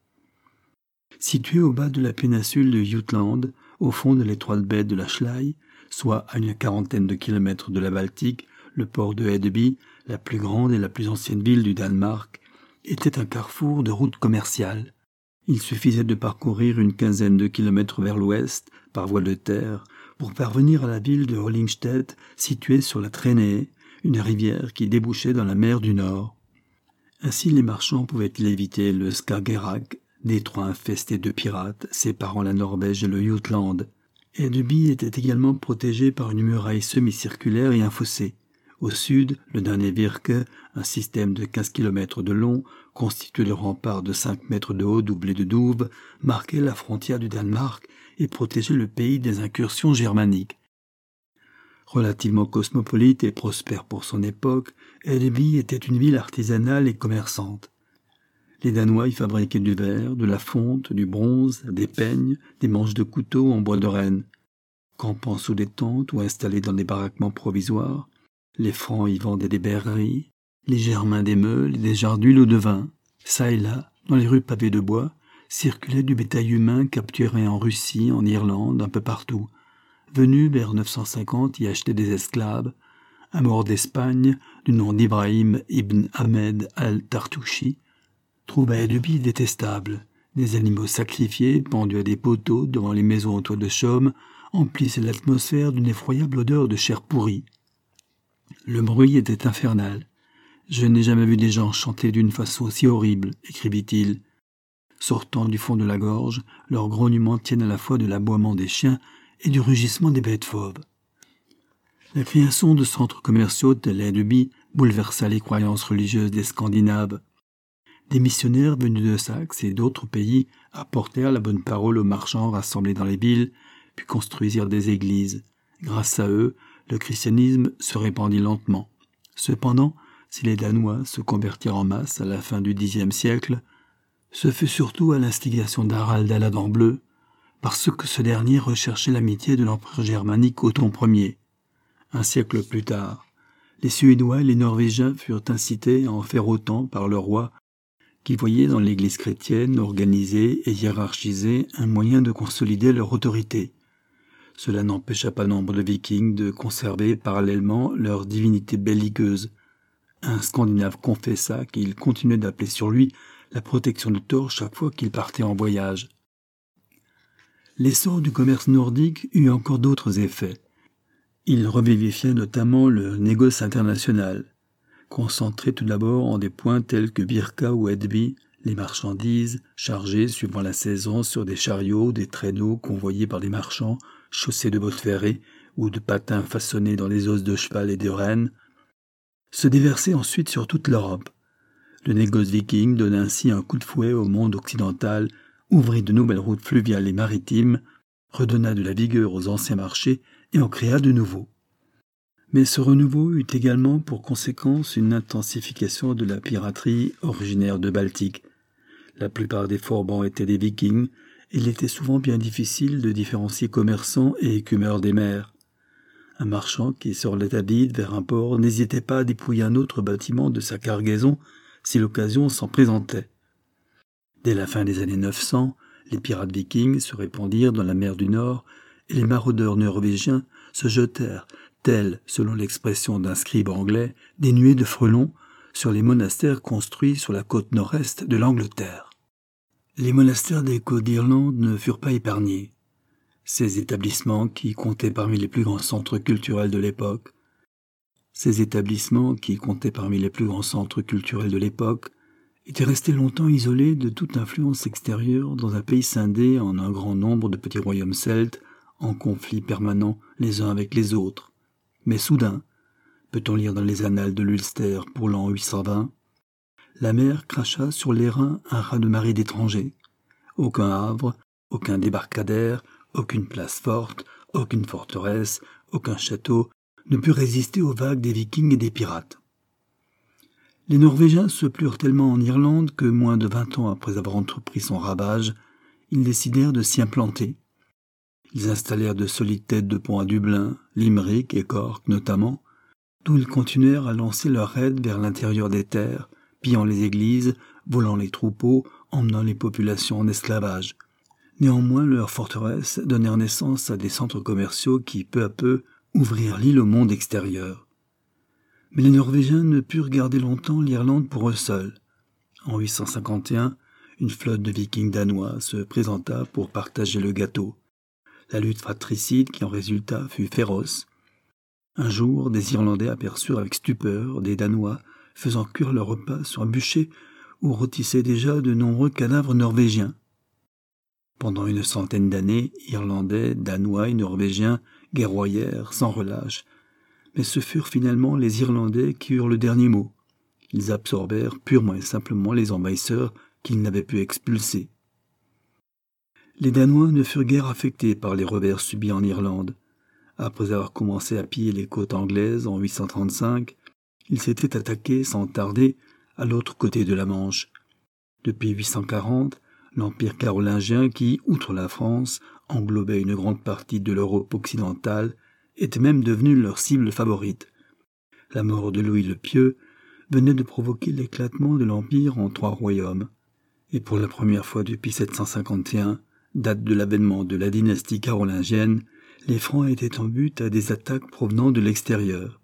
Situé au bas de la péninsule de Jutland, au fond de l'étroite baie de la Schlei, soit à une quarantaine de kilomètres de la Baltique, le port de Hedeby, la plus grande et la plus ancienne ville du Danemark, était un carrefour de routes commerciales. Il suffisait de parcourir une quinzaine de kilomètres vers l'ouest, par voie de terre, pour parvenir à la ville de Hollingstedt, située sur la Traînée, une rivière qui débouchait dans la mer du Nord. Ainsi les marchands pouvaient-ils éviter le Skagerrak, détroit infesté de pirates séparant la Norvège et le Jutland. Hedeby était également protégé par une muraille semi-circulaire et un fossé. Au sud, le Dannevirke, un système de quinze kilomètres de long, constitué de remparts de cinq mètres de haut doublés de douves, marquait la frontière du Danemark et protégeait le pays des incursions germaniques. Relativement cosmopolite et prospère pour son époque, Hedeby était une ville artisanale et commerçante. Les Danois y fabriquaient du verre, de la fonte, du bronze, des peignes, des manches de couteaux en bois de renne. Campant sous des tentes ou installés dans des baraquements provisoires, les Francs y vendaient des berreries, les Germains des meules et des jarres d'huile ou de vin. Ça et là, dans les rues pavées de bois, circulait du bétail humain capturé en Russie, en Irlande, un peu partout. Venu vers neuf cent cinquante y acheter des esclaves, un mort d'Espagne, du nom d'Ibrahim ibn Ahmed al-Tartouchi, trouve à Hedeby détestable. Des animaux sacrifiés, pendus à des poteaux devant les maisons en toit de chaume, emplissaient l'atmosphère d'une effroyable odeur de chair pourrie. Le bruit était infernal. « Je n'ai jamais vu des gens chanter d'une façon si horrible », écrivit-il. Sortant du fond de la gorge, leurs grognements tiennent à la fois de l'aboiement des chiens et du rugissement des bêtes fauves. La création de centres commerciaux tels Hedeby bouleversa les croyances religieuses des Scandinaves. Des missionnaires venus de Saxe et d'autres pays apportèrent la bonne parole aux marchands rassemblés dans les villes, puis construisirent des églises. Grâce à eux, le christianisme se répandit lentement. Cependant, si les Danois se convertirent en masse à la fin du dixième siècle, ce fut surtout à l'instigation d'Harald à la dent bleue, parce que ce dernier recherchait l'amitié de l'empereur germanique Othon Ier. Un siècle plus tard, les Suédois et les Norvégiens furent incités à en faire autant par le roi, qui voyaient dans l'Église chrétienne organisée et hiérarchisée un moyen de consolider leur autorité. Cela n'empêcha pas nombre de Vikings de conserver parallèlement leur divinité belliqueuse. Un Scandinave confessa qu'il continuait d'appeler sur lui la protection de Thor chaque fois qu'il partait en voyage. L'essor du commerce nordique eut encore d'autres effets. Il revivifia notamment le négoce international. Concentré tout d'abord en des points tels que Birka ou Hedeby, les marchandises, chargées suivant la saison sur des chariots, des traîneaux convoyés par des marchands, chaussés de bottes ferrées ou de patins façonnés dans les os de cheval et de renne, se déversaient ensuite sur toute l'Europe. Le négoce viking donna ainsi un coup de fouet au monde occidental, ouvrit de nouvelles routes fluviales et maritimes, redonna de la vigueur aux anciens marchés et en créa de nouveaux. Mais ce renouveau eut également pour conséquence une intensification de la piraterie originaire de Baltique. La plupart des forbans étaient des vikings, et il était souvent bien difficile de différencier commerçants et écumeurs des mers. Un marchand qui sortait à vide vers un port n'hésitait pas à dépouiller un autre bâtiment de sa cargaison si l'occasion s'en présentait. Dès la fin des années neuf cents, les pirates vikings se répandirent dans la mer du Nord, et les maraudeurs norvégiens se jetèrent, tels, selon l'expression d'un scribe anglais, des nuées de frelons, sur les monastères construits sur la côte nord-est de l'Angleterre. Les monastères des côtes d'Irlande ne furent pas épargnés. Ces établissements qui comptaient parmi les plus grands centres culturels de l'époque, ces établissements qui comptaient parmi les plus grands centres culturels de l'époque, étaient restés longtemps isolés de toute influence extérieure dans un pays scindé en un grand nombre de petits royaumes celtes, en conflit permanent les uns avec les autres. Mais soudain, peut-on lire dans les annales de l'Ulster pour l'an huit cent vingt, la mer cracha sur les reins un raz-de-marée d'étrangers. Aucun havre, aucun débarcadère, aucune place forte, aucune forteresse, aucun château ne put résister aux vagues des Vikings et des pirates. Les Norvégiens se plurent tellement en Irlande que, moins de vingt ans après avoir entrepris son ravage, ils décidèrent de s'y implanter. Ils installèrent de solides têtes de pont à Dublin, Limerick et Cork notamment, d'où ils continuèrent à lancer leurs raids vers l'intérieur des terres, pillant les églises, volant les troupeaux, emmenant les populations en esclavage. Néanmoins, leurs forteresses donnèrent naissance à des centres commerciaux qui, peu à peu, ouvrirent l'île au monde extérieur. Mais les Norvégiens ne purent garder longtemps l'Irlande pour eux seuls. En huit cent cinquante et un, une flotte de vikings danois se présenta pour partager le gâteau. La lutte fratricide qui en résulta fut féroce. Un jour, des Irlandais aperçurent avec stupeur des Danois faisant cuire leur repas sur un bûcher où rôtissaient déjà de nombreux cadavres norvégiens. Pendant une centaine d'années, Irlandais, Danois et Norvégiens guerroyèrent sans relâche, mais ce furent finalement les Irlandais qui eurent le dernier mot. Ils absorbèrent purement et simplement les envahisseurs qu'ils n'avaient pu expulser. Les Danois ne furent guère affectés par les revers subis en Irlande. Après avoir commencé à piller les côtes anglaises en huit cent trente-cinq, ils s'étaient attaqués sans tarder à l'autre côté de la Manche. Depuis huit cent quarante, l'Empire carolingien qui, outre la France, englobait une grande partie de l'Europe occidentale, était même devenu leur cible favorite. La mort de Louis le Pieux venait de provoquer l'éclatement de l'Empire en trois royaumes. Et pour la première fois depuis sept cent cinquante et un, date de l'avènement de la dynastie carolingienne, les Francs étaient en but à des attaques provenant de l'extérieur.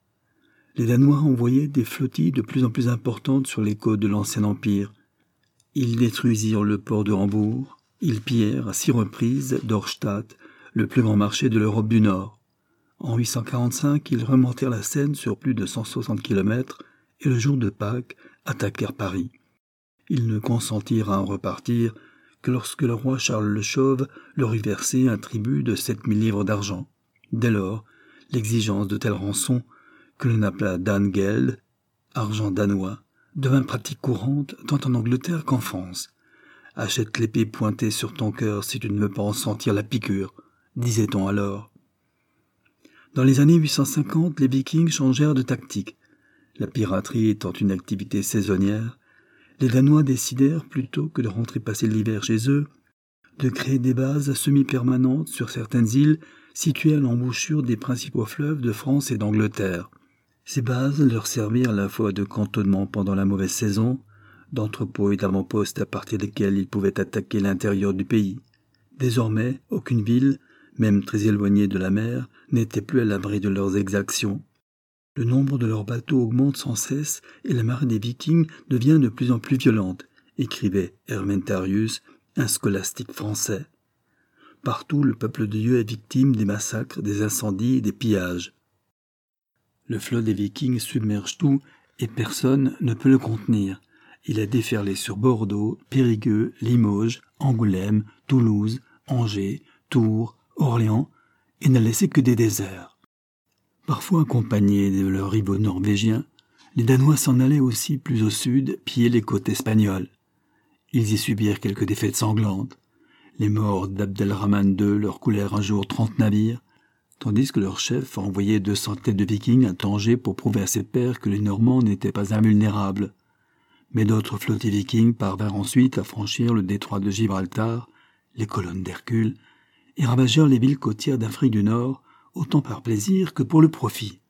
Les Danois envoyaient des flottilles de plus en plus importantes sur les côtes de l'ancien empire. Ils détruisirent le port de Hambourg, ils pillèrent à six reprises Dorstadt, le plus grand marché de l'Europe du Nord. En huit cent quarante-cinq, ils remontèrent la Seine sur plus de cent soixante kilomètres et le jour de Pâques attaquèrent Paris. Ils ne consentirent à en repartir que lorsque le roi Charles le Chauve leur eut versé un tribut de sept mille livres d'argent. Dès lors, l'exigence de telles rançons, que l'on appela Dangeld, argent danois, devint pratique courante tant en Angleterre qu'en France. « Achète l'épée pointée sur ton cœur si tu ne veux pas en sentir la piqûre », disait-on alors. Dans les années huit cent cinquante, les Vikings changèrent de tactique. La piraterie étant une activité saisonnière, les Danois décidèrent, plutôt que de rentrer passer l'hiver chez eux, de créer des bases semi-permanentes sur certaines îles situées à l'embouchure des principaux fleuves de France et d'Angleterre. Ces bases leur servirent à la fois de cantonnement pendant la mauvaise saison, d'entrepôts et d'avant-postes à partir desquels ils pouvaient attaquer l'intérieur du pays. Désormais, aucune ville, même très éloignée de la mer, n'était plus à l'abri de leurs exactions. Le nombre de leurs bateaux augmente sans cesse et la marée des Vikings devient de plus en plus violente, écrivait Hermentarius, un scolastique français. Partout, le peuple de Dieu est victime des massacres, des incendies et des pillages. Le flot des Vikings submerge tout et personne ne peut le contenir. Il a déferlé sur Bordeaux, Périgueux, Limoges, Angoulême, Toulouse, Angers, Tours, Orléans et n'a laissé que des déserts. Parfois accompagnés de leurs rivaux norvégiens, les Danois s'en allaient aussi plus au sud piller les côtes espagnoles. Ils y subirent quelques défaites sanglantes. Les morts d'Abdelrahman deux leur coulèrent un jour trente navires, tandis que leur chef a envoyé deux cents têtes de Vikings à Tanger pour prouver à ses pairs que les Normands n'étaient pas invulnérables. Mais d'autres flottilles vikings parvinrent ensuite à franchir le détroit de Gibraltar, les colonnes d'Hercule, et ravagèrent les villes côtières d'Afrique du Nord, autant par plaisir que pour le profit.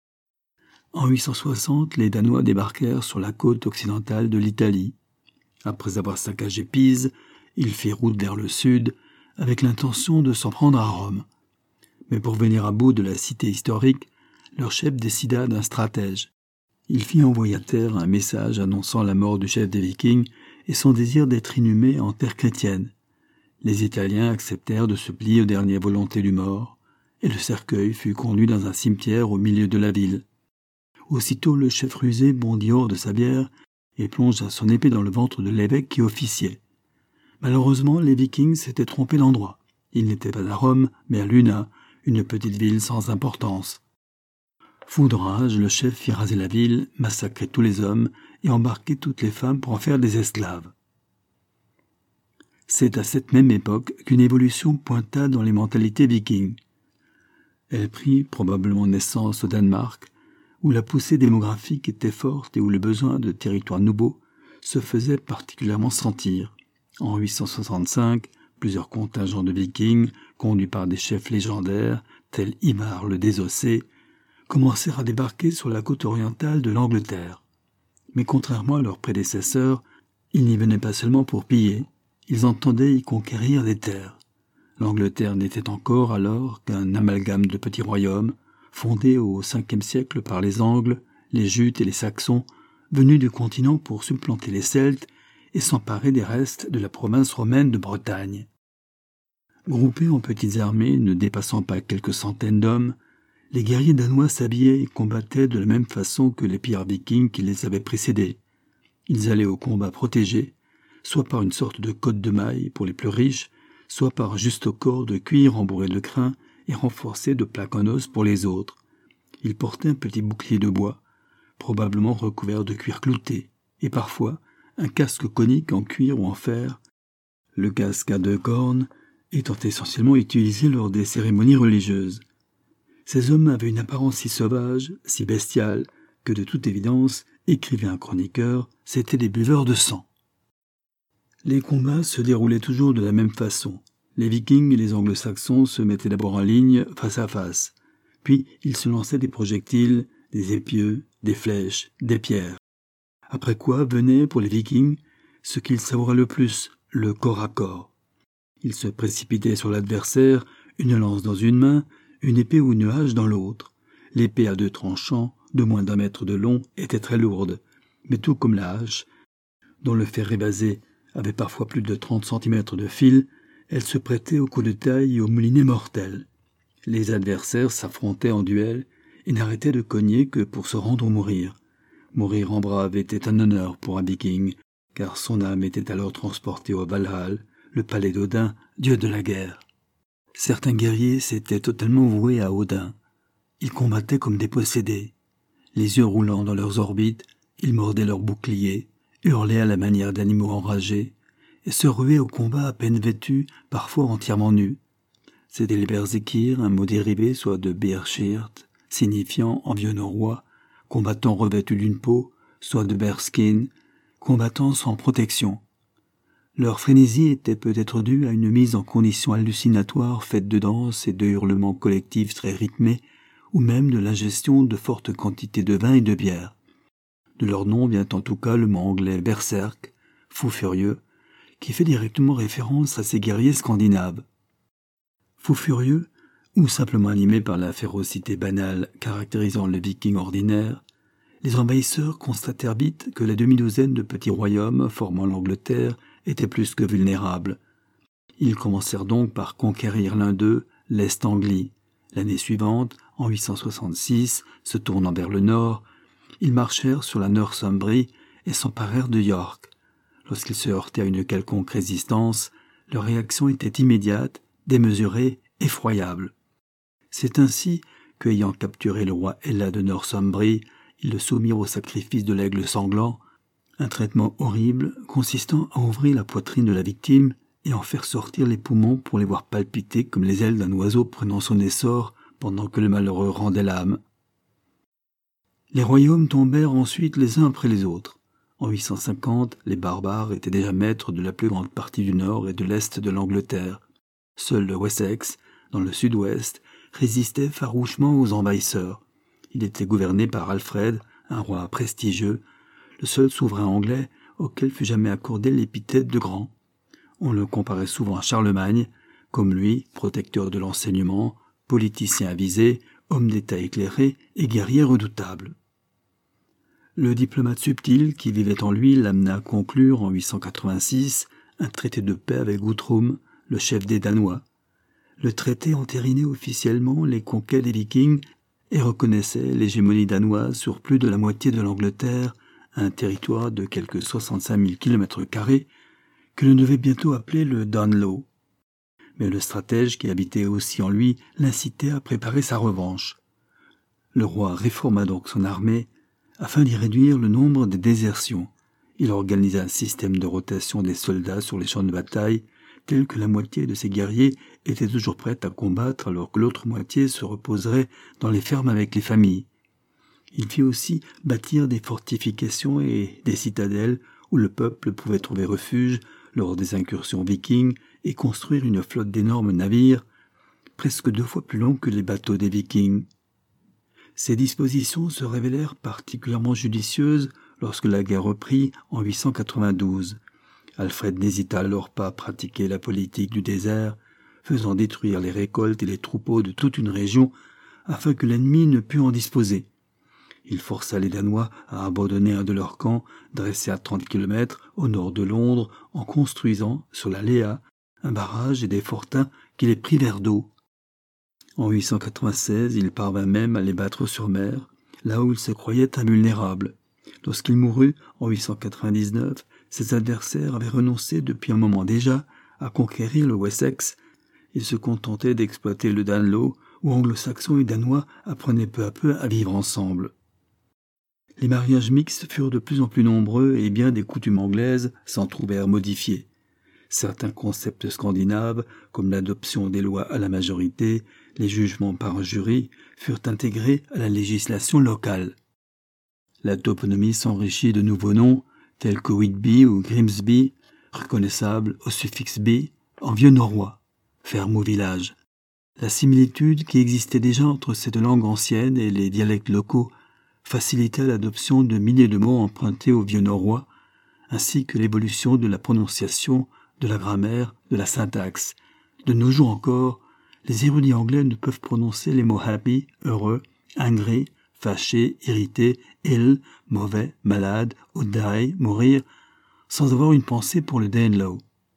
En huit cent soixante, les Danois débarquèrent sur la côte occidentale de l'Italie. Après avoir saccagé Pise, ils firent route vers le sud, avec l'intention de s'en prendre à Rome. Mais pour venir à bout de la cité historique, leur chef décida d'un stratège. Il fit envoyer à terre un message annonçant la mort du chef des Vikings et son désir d'être inhumé en terre chrétienne. Les Italiens acceptèrent de se plier aux dernières volontés du mort, et le cercueil fut conduit dans un cimetière au milieu de la ville. Aussitôt le chef rusé bondit hors de sa bière et plongea son épée dans le ventre de l'évêque qui officiait. Malheureusement, les Vikings s'étaient trompés d'endroit. Ils n'étaient pas à Rome, mais à Luna, une petite ville sans importance. Fou de rage, le chef fit raser la ville, massacrer tous les hommes et embarquer toutes les femmes pour en faire des esclaves. C'est à cette même époque qu'une évolution pointa dans les mentalités vikings. Elle prit probablement naissance au Danemark, où la poussée démographique était forte et où le besoin de territoires nouveaux se faisait particulièrement sentir. En huit cent soixante-cinq, plusieurs contingents de vikings, conduits par des chefs légendaires, tels Ivar le Désossé, commencèrent à débarquer sur la côte orientale de l'Angleterre. Mais contrairement à leurs prédécesseurs, ils n'y venaient pas seulement pour piller, ils entendaient y conquérir des terres. L'Angleterre n'était encore alors qu'un amalgame de petits royaumes, fondés au cinquième siècle par les Angles, les Jutes et les Saxons, venus du continent pour supplanter les Celtes et s'emparer des restes de la province romaine de Bretagne. Groupés en petites armées ne dépassant pas quelques centaines d'hommes, les guerriers danois s'habillaient et combattaient de la même façon que les pires vikings qui les avaient précédés. Ils allaient au combat protégés, soit par une sorte de cotte de maille pour les plus riches, soit par un juste corps de cuir embourré de crin et renforcé de plaques en os pour les autres. Ils portaient un petit bouclier de bois, probablement recouvert de cuir clouté, et parfois un casque conique en cuir ou en fer, le casque à deux cornes étant essentiellement utilisé lors des cérémonies religieuses. Ces hommes avaient une apparence si sauvage, si bestiale, que de toute évidence, écrivait un chroniqueur, c'étaient des buveurs de sang. Les combats se déroulaient toujours de la même façon. Les Vikings et les Anglo-Saxons se mettaient d'abord en ligne, face à face. Puis ils se lançaient des projectiles, des épieux, des flèches, des pierres. Après quoi venait, pour les Vikings, ce qu'ils savouraient le plus, le corps à corps. Ils se précipitaient sur l'adversaire, une lance dans une main, une épée ou une hache dans l'autre. L'épée à deux tranchants, de moins d'un mètre de long, était très lourde, mais tout comme la hache, dont le fer évasé avait parfois plus de trente centimètres de fil, elle se prêtait aux coups de taille et aux moulinets mortels. Les adversaires s'affrontaient en duel et n'arrêtaient de cogner que pour se rendre ou mourir. Mourir en brave était un honneur pour un viking, car son âme était alors transportée au Valhall, le palais d'Odin, dieu de la guerre. Certains guerriers s'étaient totalement voués à Odin. Ils combattaient comme des possédés. Les yeux roulant dans leurs orbites, ils mordaient leurs boucliers, hurlaient à la manière d'animaux enragés, et se ruaient au combat à peine vêtus, parfois entièrement nus. C'étaient les berserkirs, un mot dérivé soit de bershirt, signifiant, en vieux norrois, combattant revêtus d'une peau, soit de bearskin, combattant sans protection. Leur frénésie était peut-être due à une mise en condition hallucinatoire faite de danses et de hurlements collectifs très rythmés, ou même de l'ingestion de fortes quantités de vin et de bière. De leur nom vient en tout cas le mot anglais berserk, fou furieux, qui fait directement référence à ces guerriers scandinaves. Fou furieux, ou simplement animés par la férocité banale caractérisant le viking ordinaire, les envahisseurs constatèrent vite que la demi-douzaine de petits royaumes formant l'Angleterre étaient plus que vulnérables. Ils commencèrent donc par conquérir l'un d'eux, l'Est Anglie. L'année suivante, en huit cent soixante-six, se tournant vers le nord, ils marchèrent sur la Northumbrie et s'emparèrent de York. Lorsqu'ils se heurtaient à une quelconque résistance, leur réaction était immédiate, démesurée, effroyable. C'est ainsi que, ayant capturé le roi Ella de Northumbrie, ils le soumirent au sacrifice de l'aigle sanglant, un traitement horrible consistant à ouvrir la poitrine de la victime et en faire sortir les poumons pour les voir palpiter comme les ailes d'un oiseau prenant son essor pendant que le malheureux rendait l'âme. Les royaumes tombèrent ensuite les uns après les autres. En huit cent cinquante, les barbares étaient déjà maîtres de la plus grande partie du nord et de l'est de l'Angleterre. Seul le Wessex, dans le sud-ouest, résistait farouchement aux envahisseurs. Il était gouverné par Alfred, un roi prestigieux, le seul souverain anglais auquel fut jamais accordé l'épithète de grand. On le comparait souvent à Charlemagne, comme lui, protecteur de l'enseignement, politicien avisé, homme d'État éclairé et guerrier redoutable. Le diplomate subtil qui vivait en lui l'amena à conclure en huit cent quatre-vingt-six un traité de paix avec Guthrum, le chef des Danois. Le traité entérinait officiellement les conquêtes des Vikings et reconnaissait l'hégémonie danoise sur plus de la moitié de l'Angleterre, un territoire de quelque soixante-cinq mille kilomètres carrés que l'on devait bientôt appeler le Danelaw. Mais le stratège qui habitait aussi en lui l'incitait à préparer sa revanche. Le roi réforma donc son armée afin d'y réduire le nombre des désertions. Il organisa un système de rotation des soldats sur les champs de bataille, tel que la moitié de ses guerriers était toujours prête à combattre alors que l'autre moitié se reposerait dans les fermes avec les familles. Il fit aussi bâtir des fortifications et des citadelles où le peuple pouvait trouver refuge lors des incursions vikings et construire une flotte d'énormes navires, presque deux fois plus longs que les bateaux des Vikings. Ces dispositions se révélèrent particulièrement judicieuses lorsque la guerre reprit en huit cent quatre-vingt-douze. Alfred n'hésita alors pas à pratiquer la politique du désert, faisant détruire les récoltes et les troupeaux de toute une région afin que l'ennemi ne pût en disposer. Il força les Danois à abandonner un de leurs camps, dressé à trente kilomètres au nord de Londres, en construisant, sur la Léa, un barrage et des fortins qui les privèrent d'eau. En huit cent quatre-vingt-seize, il parvint même à les battre sur mer, là où ils se croyaient invulnérables. Lorsqu'il mourut en huit cent quatre-vingt-dix-neuf, ses adversaires avaient renoncé depuis un moment déjà à conquérir le Wessex. Ils se contentaient d'exploiter le Danelaw, où anglo-saxons et danois apprenaient peu à peu à vivre ensemble. Les mariages mixtes furent de plus en plus nombreux et bien des coutumes anglaises s'en trouvèrent modifiées. Certains concepts scandinaves, comme l'adoption des lois à la majorité, les jugements par un jury, furent intégrés à la législation locale. La toponymie s'enrichit de nouveaux noms, tels que Whitby ou Grimsby, reconnaissables au suffixe by, en vieux norrois, ferme ou village. La similitude qui existait déjà entre cette langue ancienne et les dialectes locaux facilitait l'adoption de milliers de mots empruntés au vieux norrois, ainsi que l'évolution de la prononciation, de la grammaire, de la syntaxe. De nos jours encore, les érudits anglais ne peuvent prononcer les mots happy, heureux, angry, fâché, irrité, ill, mauvais, malade, ou die, mourir, sans avoir une pensée pour le Danelaw.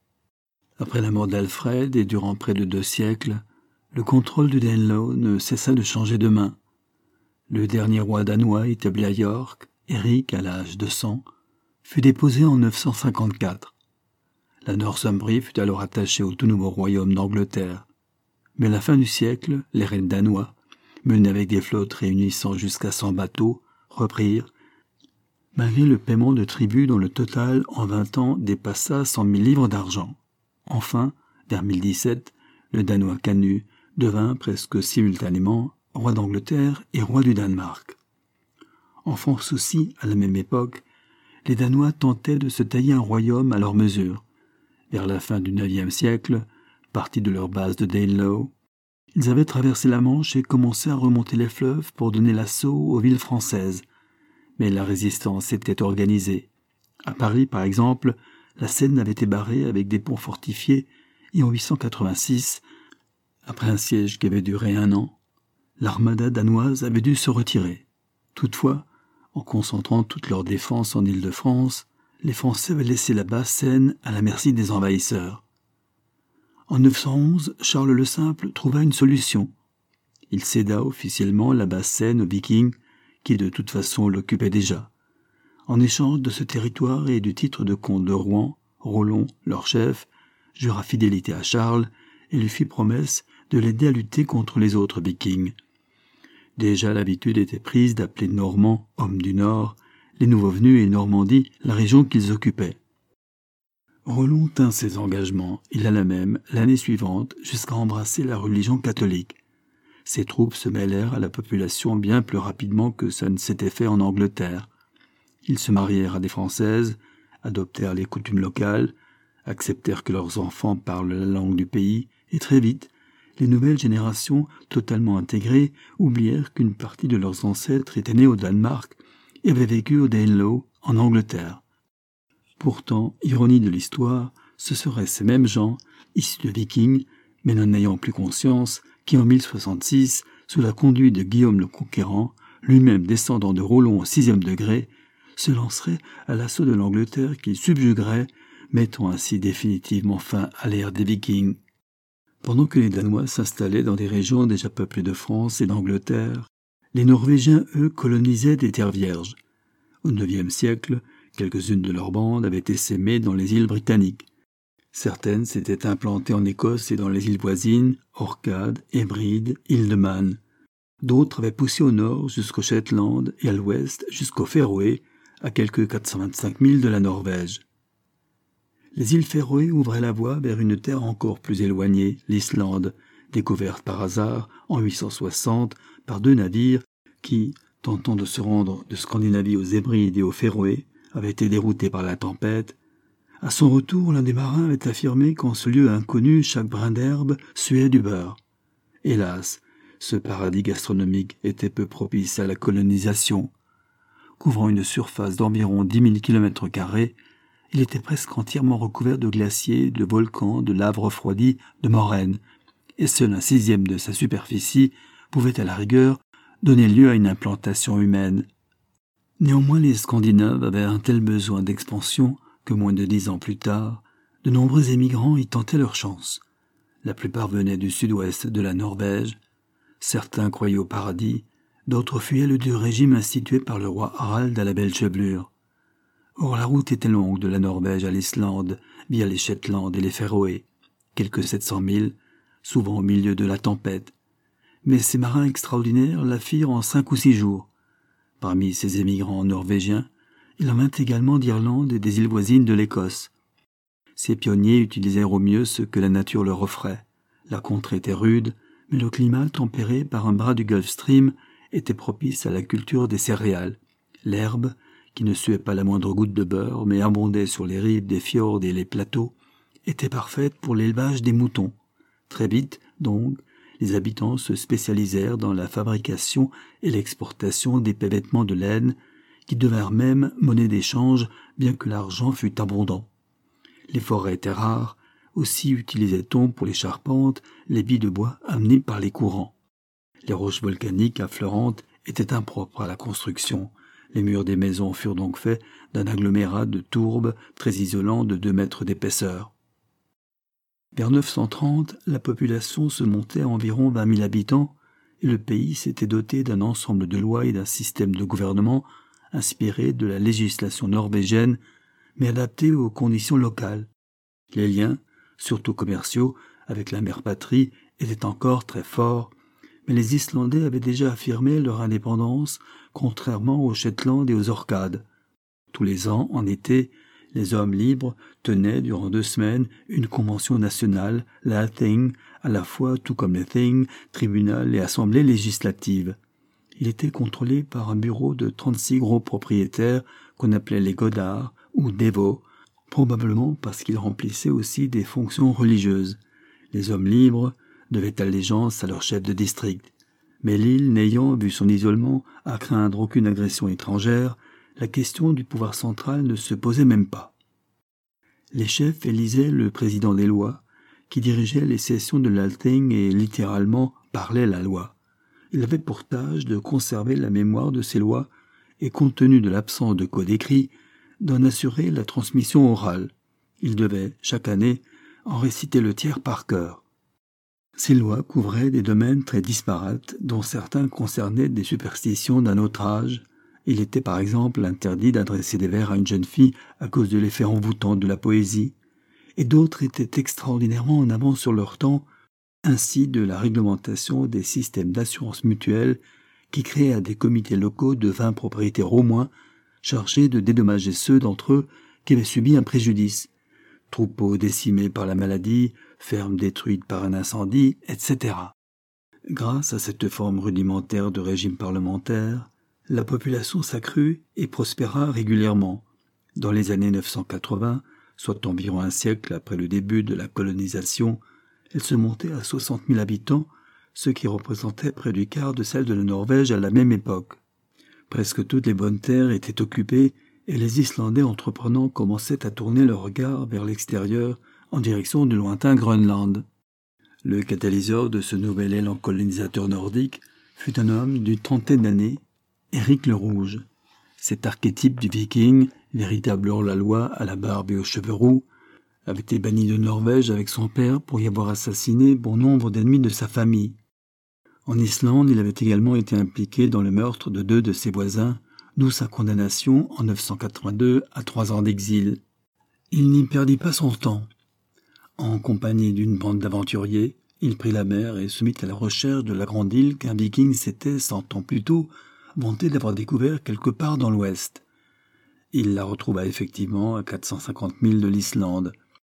Après la mort d'Alfred et durant près de deux siècles, le contrôle du Danelaw ne cessa de changer de main. Le dernier roi danois établi à York, Éric à l'âge de cent, fut déposé en neuf cent cinquante-quatre. La Northumbrie fut alors attachée au tout nouveau royaume d'Angleterre. Mais à la fin du siècle, les reines danois, menées avec des flottes réunissant jusqu'à cent bateaux, reprirent, malgré le paiement de tribut dont le total en vingt ans dépassa cent mille livres d'argent. Enfin, vers mille dix-sept, le Danois Canut devint presque simultanément roi d'Angleterre et roi du Danemark. En France aussi, à la même époque, les Danois tentaient de se tailler un royaume à leur mesure. Vers la fin du neuvième siècle, partis de leur base de Danelaw, ils avaient traversé la Manche et commencé à remonter les fleuves pour donner l'assaut aux villes françaises. Mais la résistance était organisée. À Paris, par exemple, la Seine avait été barrée avec des ponts fortifiés et en huit cent quatre-vingt-six, après un siège qui avait duré un an, l'armada danoise avait dû se retirer. Toutefois, en concentrant toute leur défense en Île-de-France, les Français avaient laissé la basse Seine à la merci des envahisseurs. En neuf cent onze, Charles le Simple trouva une solution. Il céda officiellement la basse Seine aux Vikings, qui de toute façon l'occupaient déjà. En échange de ce territoire et du titre de comte de Rouen, Rollon, leur chef, jura fidélité à Charles et lui fit promesse de l'aider à lutter contre les autres Vikings. Déjà l'habitude était prise d'appeler Normands, hommes du Nord, les nouveaux venus et Normandie, la région qu'ils occupaient. Rollon tint ses engagements, il alla même, l'année suivante, jusqu'à embrasser la religion catholique. Ses troupes se mêlèrent à la population bien plus rapidement que ça ne s'était fait en Angleterre. Ils se marièrent à des Françaises, adoptèrent les coutumes locales, acceptèrent que leurs enfants parlent la langue du pays, et très vite, les nouvelles générations, totalement intégrées, oublièrent qu'une partie de leurs ancêtres était née au Danemark et avait vécu au Danelaw, en Angleterre. Pourtant, ironie de l'histoire, ce seraient ces mêmes gens, issus de Vikings, mais n'en ayant plus conscience, qui en mille soixante-six, sous la conduite de Guillaume le Conquérant, lui-même descendant de Rollon au sixième degré, se lanceraient à l'assaut de l'Angleterre qu'il subjuguerait, mettant ainsi définitivement fin à l'ère des Vikings. Pendant que les Danois s'installaient dans des régions déjà peuplées de France et d'Angleterre, les Norvégiens, eux, colonisaient des terres vierges. Au neuvième siècle, quelques-unes de leurs bandes avaient essaimé dans les îles britanniques. Certaines s'étaient implantées en Écosse et dans les îles voisines, Orcades, Hébrides, île de Man. D'autres avaient poussé au nord jusqu'au Shetland et à l'ouest jusqu'aux Féroé, à quelques quatre cent vingt-cinq milles de la Norvège. Les îles Féroé ouvraient la voie vers une terre encore plus éloignée, l'Islande, découverte par hasard en huit cent soixante par deux navires qui, tentant de se rendre de Scandinavie aux Hébrides et aux Féroé, avaient été déroutés par la tempête. À son retour, l'un des marins avait affirmé qu'en ce lieu inconnu, chaque brin d'herbe suait du beurre. Hélas, ce paradis gastronomique était peu propice à la colonisation. Couvrant une surface d'environ dix mille kilomètres carrés, il était presque entièrement recouvert de glaciers, de volcans, de laves refroidies, de moraines, et seul un sixième de sa superficie pouvait à la rigueur donner lieu à une implantation humaine. Néanmoins, les Scandinaves avaient un tel besoin d'expansion que moins de dix ans plus tard, de nombreux émigrants y tentaient leur chance. La plupart venaient du sud-ouest de la Norvège. Certains croyaient au paradis, D'autres fuyaient le dur régime institué par le roi Harald à la belle chevelure. Or la route était longue de la Norvège à l'Islande, via les Shetland et les Féroé, quelques sept cents milles, souvent au milieu de la tempête. Mais ces marins extraordinaires la firent en cinq ou six jours. Parmi ces émigrants norvégiens, il en vint également d'Irlande et des îles voisines de l'Écosse. Ces pionniers utilisèrent au mieux ce que la nature leur offrait. La contrée était rude, mais le climat, tempéré par un bras du Gulf Stream, était propice à la culture des céréales. L'herbe, qui ne suait pas la moindre goutte de beurre, mais abondait sur les rives des fjords et les plateaux, était parfaite pour l'élevage des moutons. Très vite, donc, les habitants se spécialisèrent dans la fabrication et l'exportation d'épais vêtements de laine, qui devinrent même monnaie d'échange, bien que l'argent fût abondant. Les forêts étaient rares, aussi utilisait-on pour les charpentes les billes de bois amenées par les courants. Les roches volcaniques affleurantes étaient impropres à la construction. Les murs des maisons furent donc faits d'un agglomérat de tourbes très isolant de deux mètres d'épaisseur. Vers neuf cent trente, la population se montait à environ vingt mille habitants et le pays s'était doté d'un ensemble de lois et d'un système de gouvernement inspiré de la législation norvégienne mais adapté aux conditions locales. Les liens, surtout commerciaux, avec la mère patrie étaient encore très forts, mais les Islandais avaient déjà affirmé leur indépendance, contrairement aux Shetland et aux Orcades. Tous les ans, en été, les hommes libres tenaient durant deux semaines une convention nationale, la Thing, à la fois tout comme le Thing, tribunal et assemblée législative. Il était contrôlé par un bureau de trente-six gros propriétaires qu'on appelait les Godards ou Dévots, probablement parce qu'ils remplissaient aussi des fonctions religieuses. Les hommes libres devaient allégeance à leur chef de district. Mais l'île, n'ayant, vu son isolement, à craindre aucune agression étrangère, la question du pouvoir central ne se posait même pas. Les chefs élisaient le président des lois, qui dirigeait les sessions de l'Althing et littéralement parlait la loi. Il avait pour tâche de conserver la mémoire de ces lois et, compte tenu de l'absence de code écrit, d'en assurer la transmission orale. Il devait, chaque année, en réciter le tiers par cœur. Ces lois couvraient des domaines très disparates, dont certains concernaient des superstitions d'un autre âge. Il était par exemple interdit d'adresser des vers à une jeune fille à cause de l'effet envoûtant de la poésie, et d'autres étaient extraordinairement en avance sur leur temps, ainsi de la réglementation des systèmes d'assurance mutuelle qui créaient des comités locaux de vingt propriétaires au moins, chargés de dédommager ceux d'entre eux qui avaient subi un préjudice. Troupeaux décimés par la maladie, fermes détruites par un incendie, et cetera. Grâce à cette forme rudimentaire de régime parlementaire, la population s'accrut et prospéra régulièrement. Dans les années neuf cent quatre-vingts, soit environ un siècle après le début de la colonisation, elle se montait à soixante mille habitants, ce qui représentait près du quart de celle de la Norvège à la même époque. Presque toutes les bonnes terres étaient occupées et les Islandais entreprenants commençaient à tourner leur regard vers l'extérieur en direction du lointain Groenland. Le catalyseur de ce nouvel élan colonisateur nordique fut un homme d'une trentaine d'années, Éric le Rouge. Cet archétype du viking, véritable hors-la-loi à la barbe et aux cheveux roux, avait été banni de Norvège avec son père pour y avoir assassiné bon nombre d'ennemis de sa famille. En Islande, il avait également été impliqué dans le meurtre de deux de ses voisins, d'où sa condamnation en neuf cent quatre-vingt-deux à trois ans d'exil. Il n'y perdit pas son temps. En compagnie d'une bande d'aventuriers, il prit la mer et se mit à la recherche de la grande île qu'un viking s'était, cent ans plus tôt, vanté d'avoir découvert quelque part dans l'ouest. Il la retrouva effectivement à quatre cent cinquante milles de l'Islande.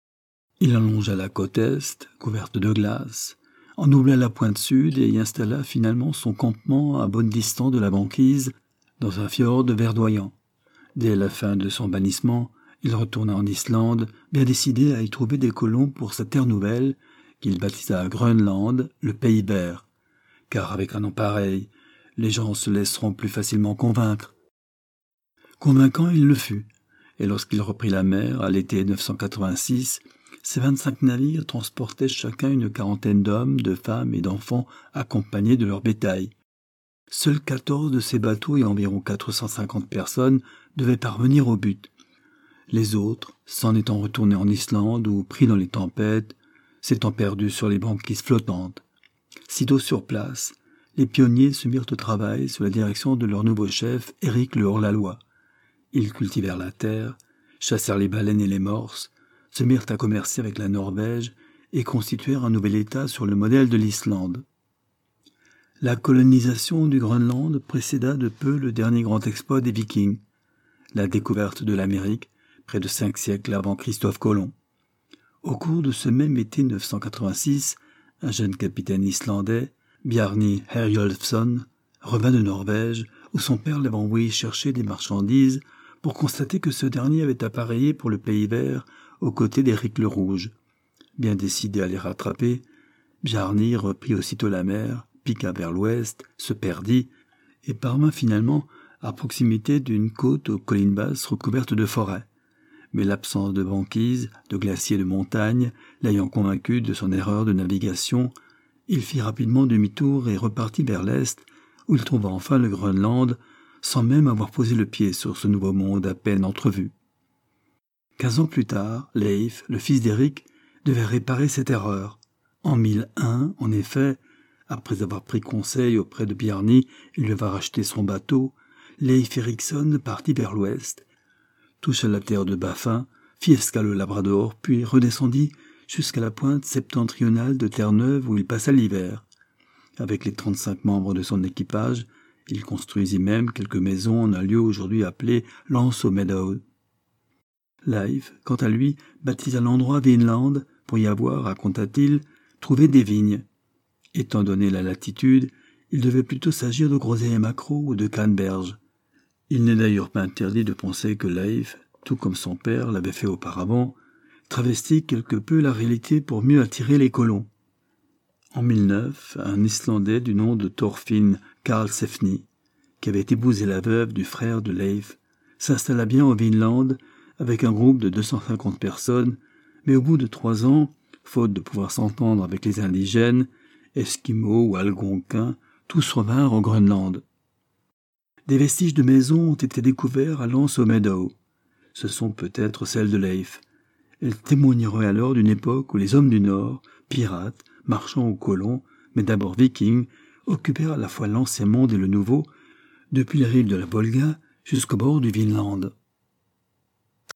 Il allongea la côte est, couverte de glace, en oublia la pointe sud et y installa finalement son campement à bonne distance de la banquise, dans un fjord verdoyant. Dès la fin de son bannissement, il retourna en Islande, bien décidé à y trouver des colons pour sa terre nouvelle, qu'il baptisa Groenland, le pays vert. Car avec un nom pareil, les gens se laisseront plus facilement convaincre. Convaincant il le fut, et lorsqu'il reprit la mer, à l'été neuf cent quatre-vingt-six, ses vingt-cinq navires transportaient chacun une quarantaine d'hommes, de femmes et d'enfants accompagnés de leur bétail. Seuls quatorze de ces bateaux et environ quatre cent cinquante personnes devaient parvenir au but. Les autres, s'en étant retournés en Islande ou pris dans les tempêtes, s'étant perdus sur les banquises flottantes. Sitôt sur place, les pionniers se mirent au travail sous la direction de leur nouveau chef, Éric le Hors-la-Loi. Ils cultivèrent la terre, chassèrent les baleines et les morses, se mirent à commercer avec la Norvège et constituèrent un nouvel État sur le modèle de l'Islande. La colonisation du Groenland précéda de peu le dernier grand exploit des Vikings, la découverte de l'Amérique, près de cinq siècles avant Christophe Colomb. Au cours de ce même été neuf cent quatre-vingt-six, un jeune capitaine islandais, Bjarni Herjolfsson, revint de Norvège, où son père l'avait envoyé chercher des marchandises pour constater que ce dernier avait appareillé pour le Pays Vert aux côtés d'Éric le Rouge. Bien décidé à les rattraper, Bjarni reprit aussitôt la mer, piqua vers l'ouest, se perdit et parvint finalement à proximité d'une côte aux collines basses recouvertes de forêts. Mais l'absence de banquise, de glaciers de montagne, l'ayant convaincu de son erreur de navigation, il fit rapidement demi-tour et repartit vers l'est, où il trouva enfin le Groenland, sans même avoir posé le pied sur ce nouveau monde à peine entrevu. Quinze ans plus tard, Leif, le fils d'Éric, devait réparer cette erreur. En mille un, en effet, après avoir pris conseil auprès de Bjarni, il lui avait racheté son bateau, Leif Erikson partit vers l'ouest, toucha la terre de Baffin, fit escale au Labrador, puis redescendit jusqu'à la pointe septentrionale de Terre-Neuve où il passa l'hiver. Avec les trente-cinq membres de son équipage, il construisit même quelques maisons en un lieu aujourd'hui appelé Lance Meadow. Leif, quant à lui, baptisa l'endroit Vinland pour y avoir, raconta-t-il, trouvé des vignes. Étant donné la latitude, il devait plutôt s'agir de groseilles maquereaux ou de canneberges. Il n'est d'ailleurs pas interdit de penser que Leif, tout comme son père l'avait fait auparavant, travestit quelque peu la réalité pour mieux attirer les colons. En mille neuf, un Islandais du nom de Thorfinn Karlsefni, qui avait épousé la veuve du frère de Leif, s'installa bien au Vinland avec un groupe de deux cent cinquante personnes, mais au bout de trois ans, faute de pouvoir s'entendre avec les indigènes, Esquimaux ou Algonquins, tous revinrent au Groenland. Des vestiges de maisons ont été découverts à Lance Meadow. Ce sont peut-être celles de Leif. Elles témoigneraient alors d'une époque où les hommes du Nord, pirates, marchands ou colons, mais d'abord vikings, occupèrent à la fois l'ancien monde et le nouveau, depuis la rive de la Volga jusqu'au bord du Vinland.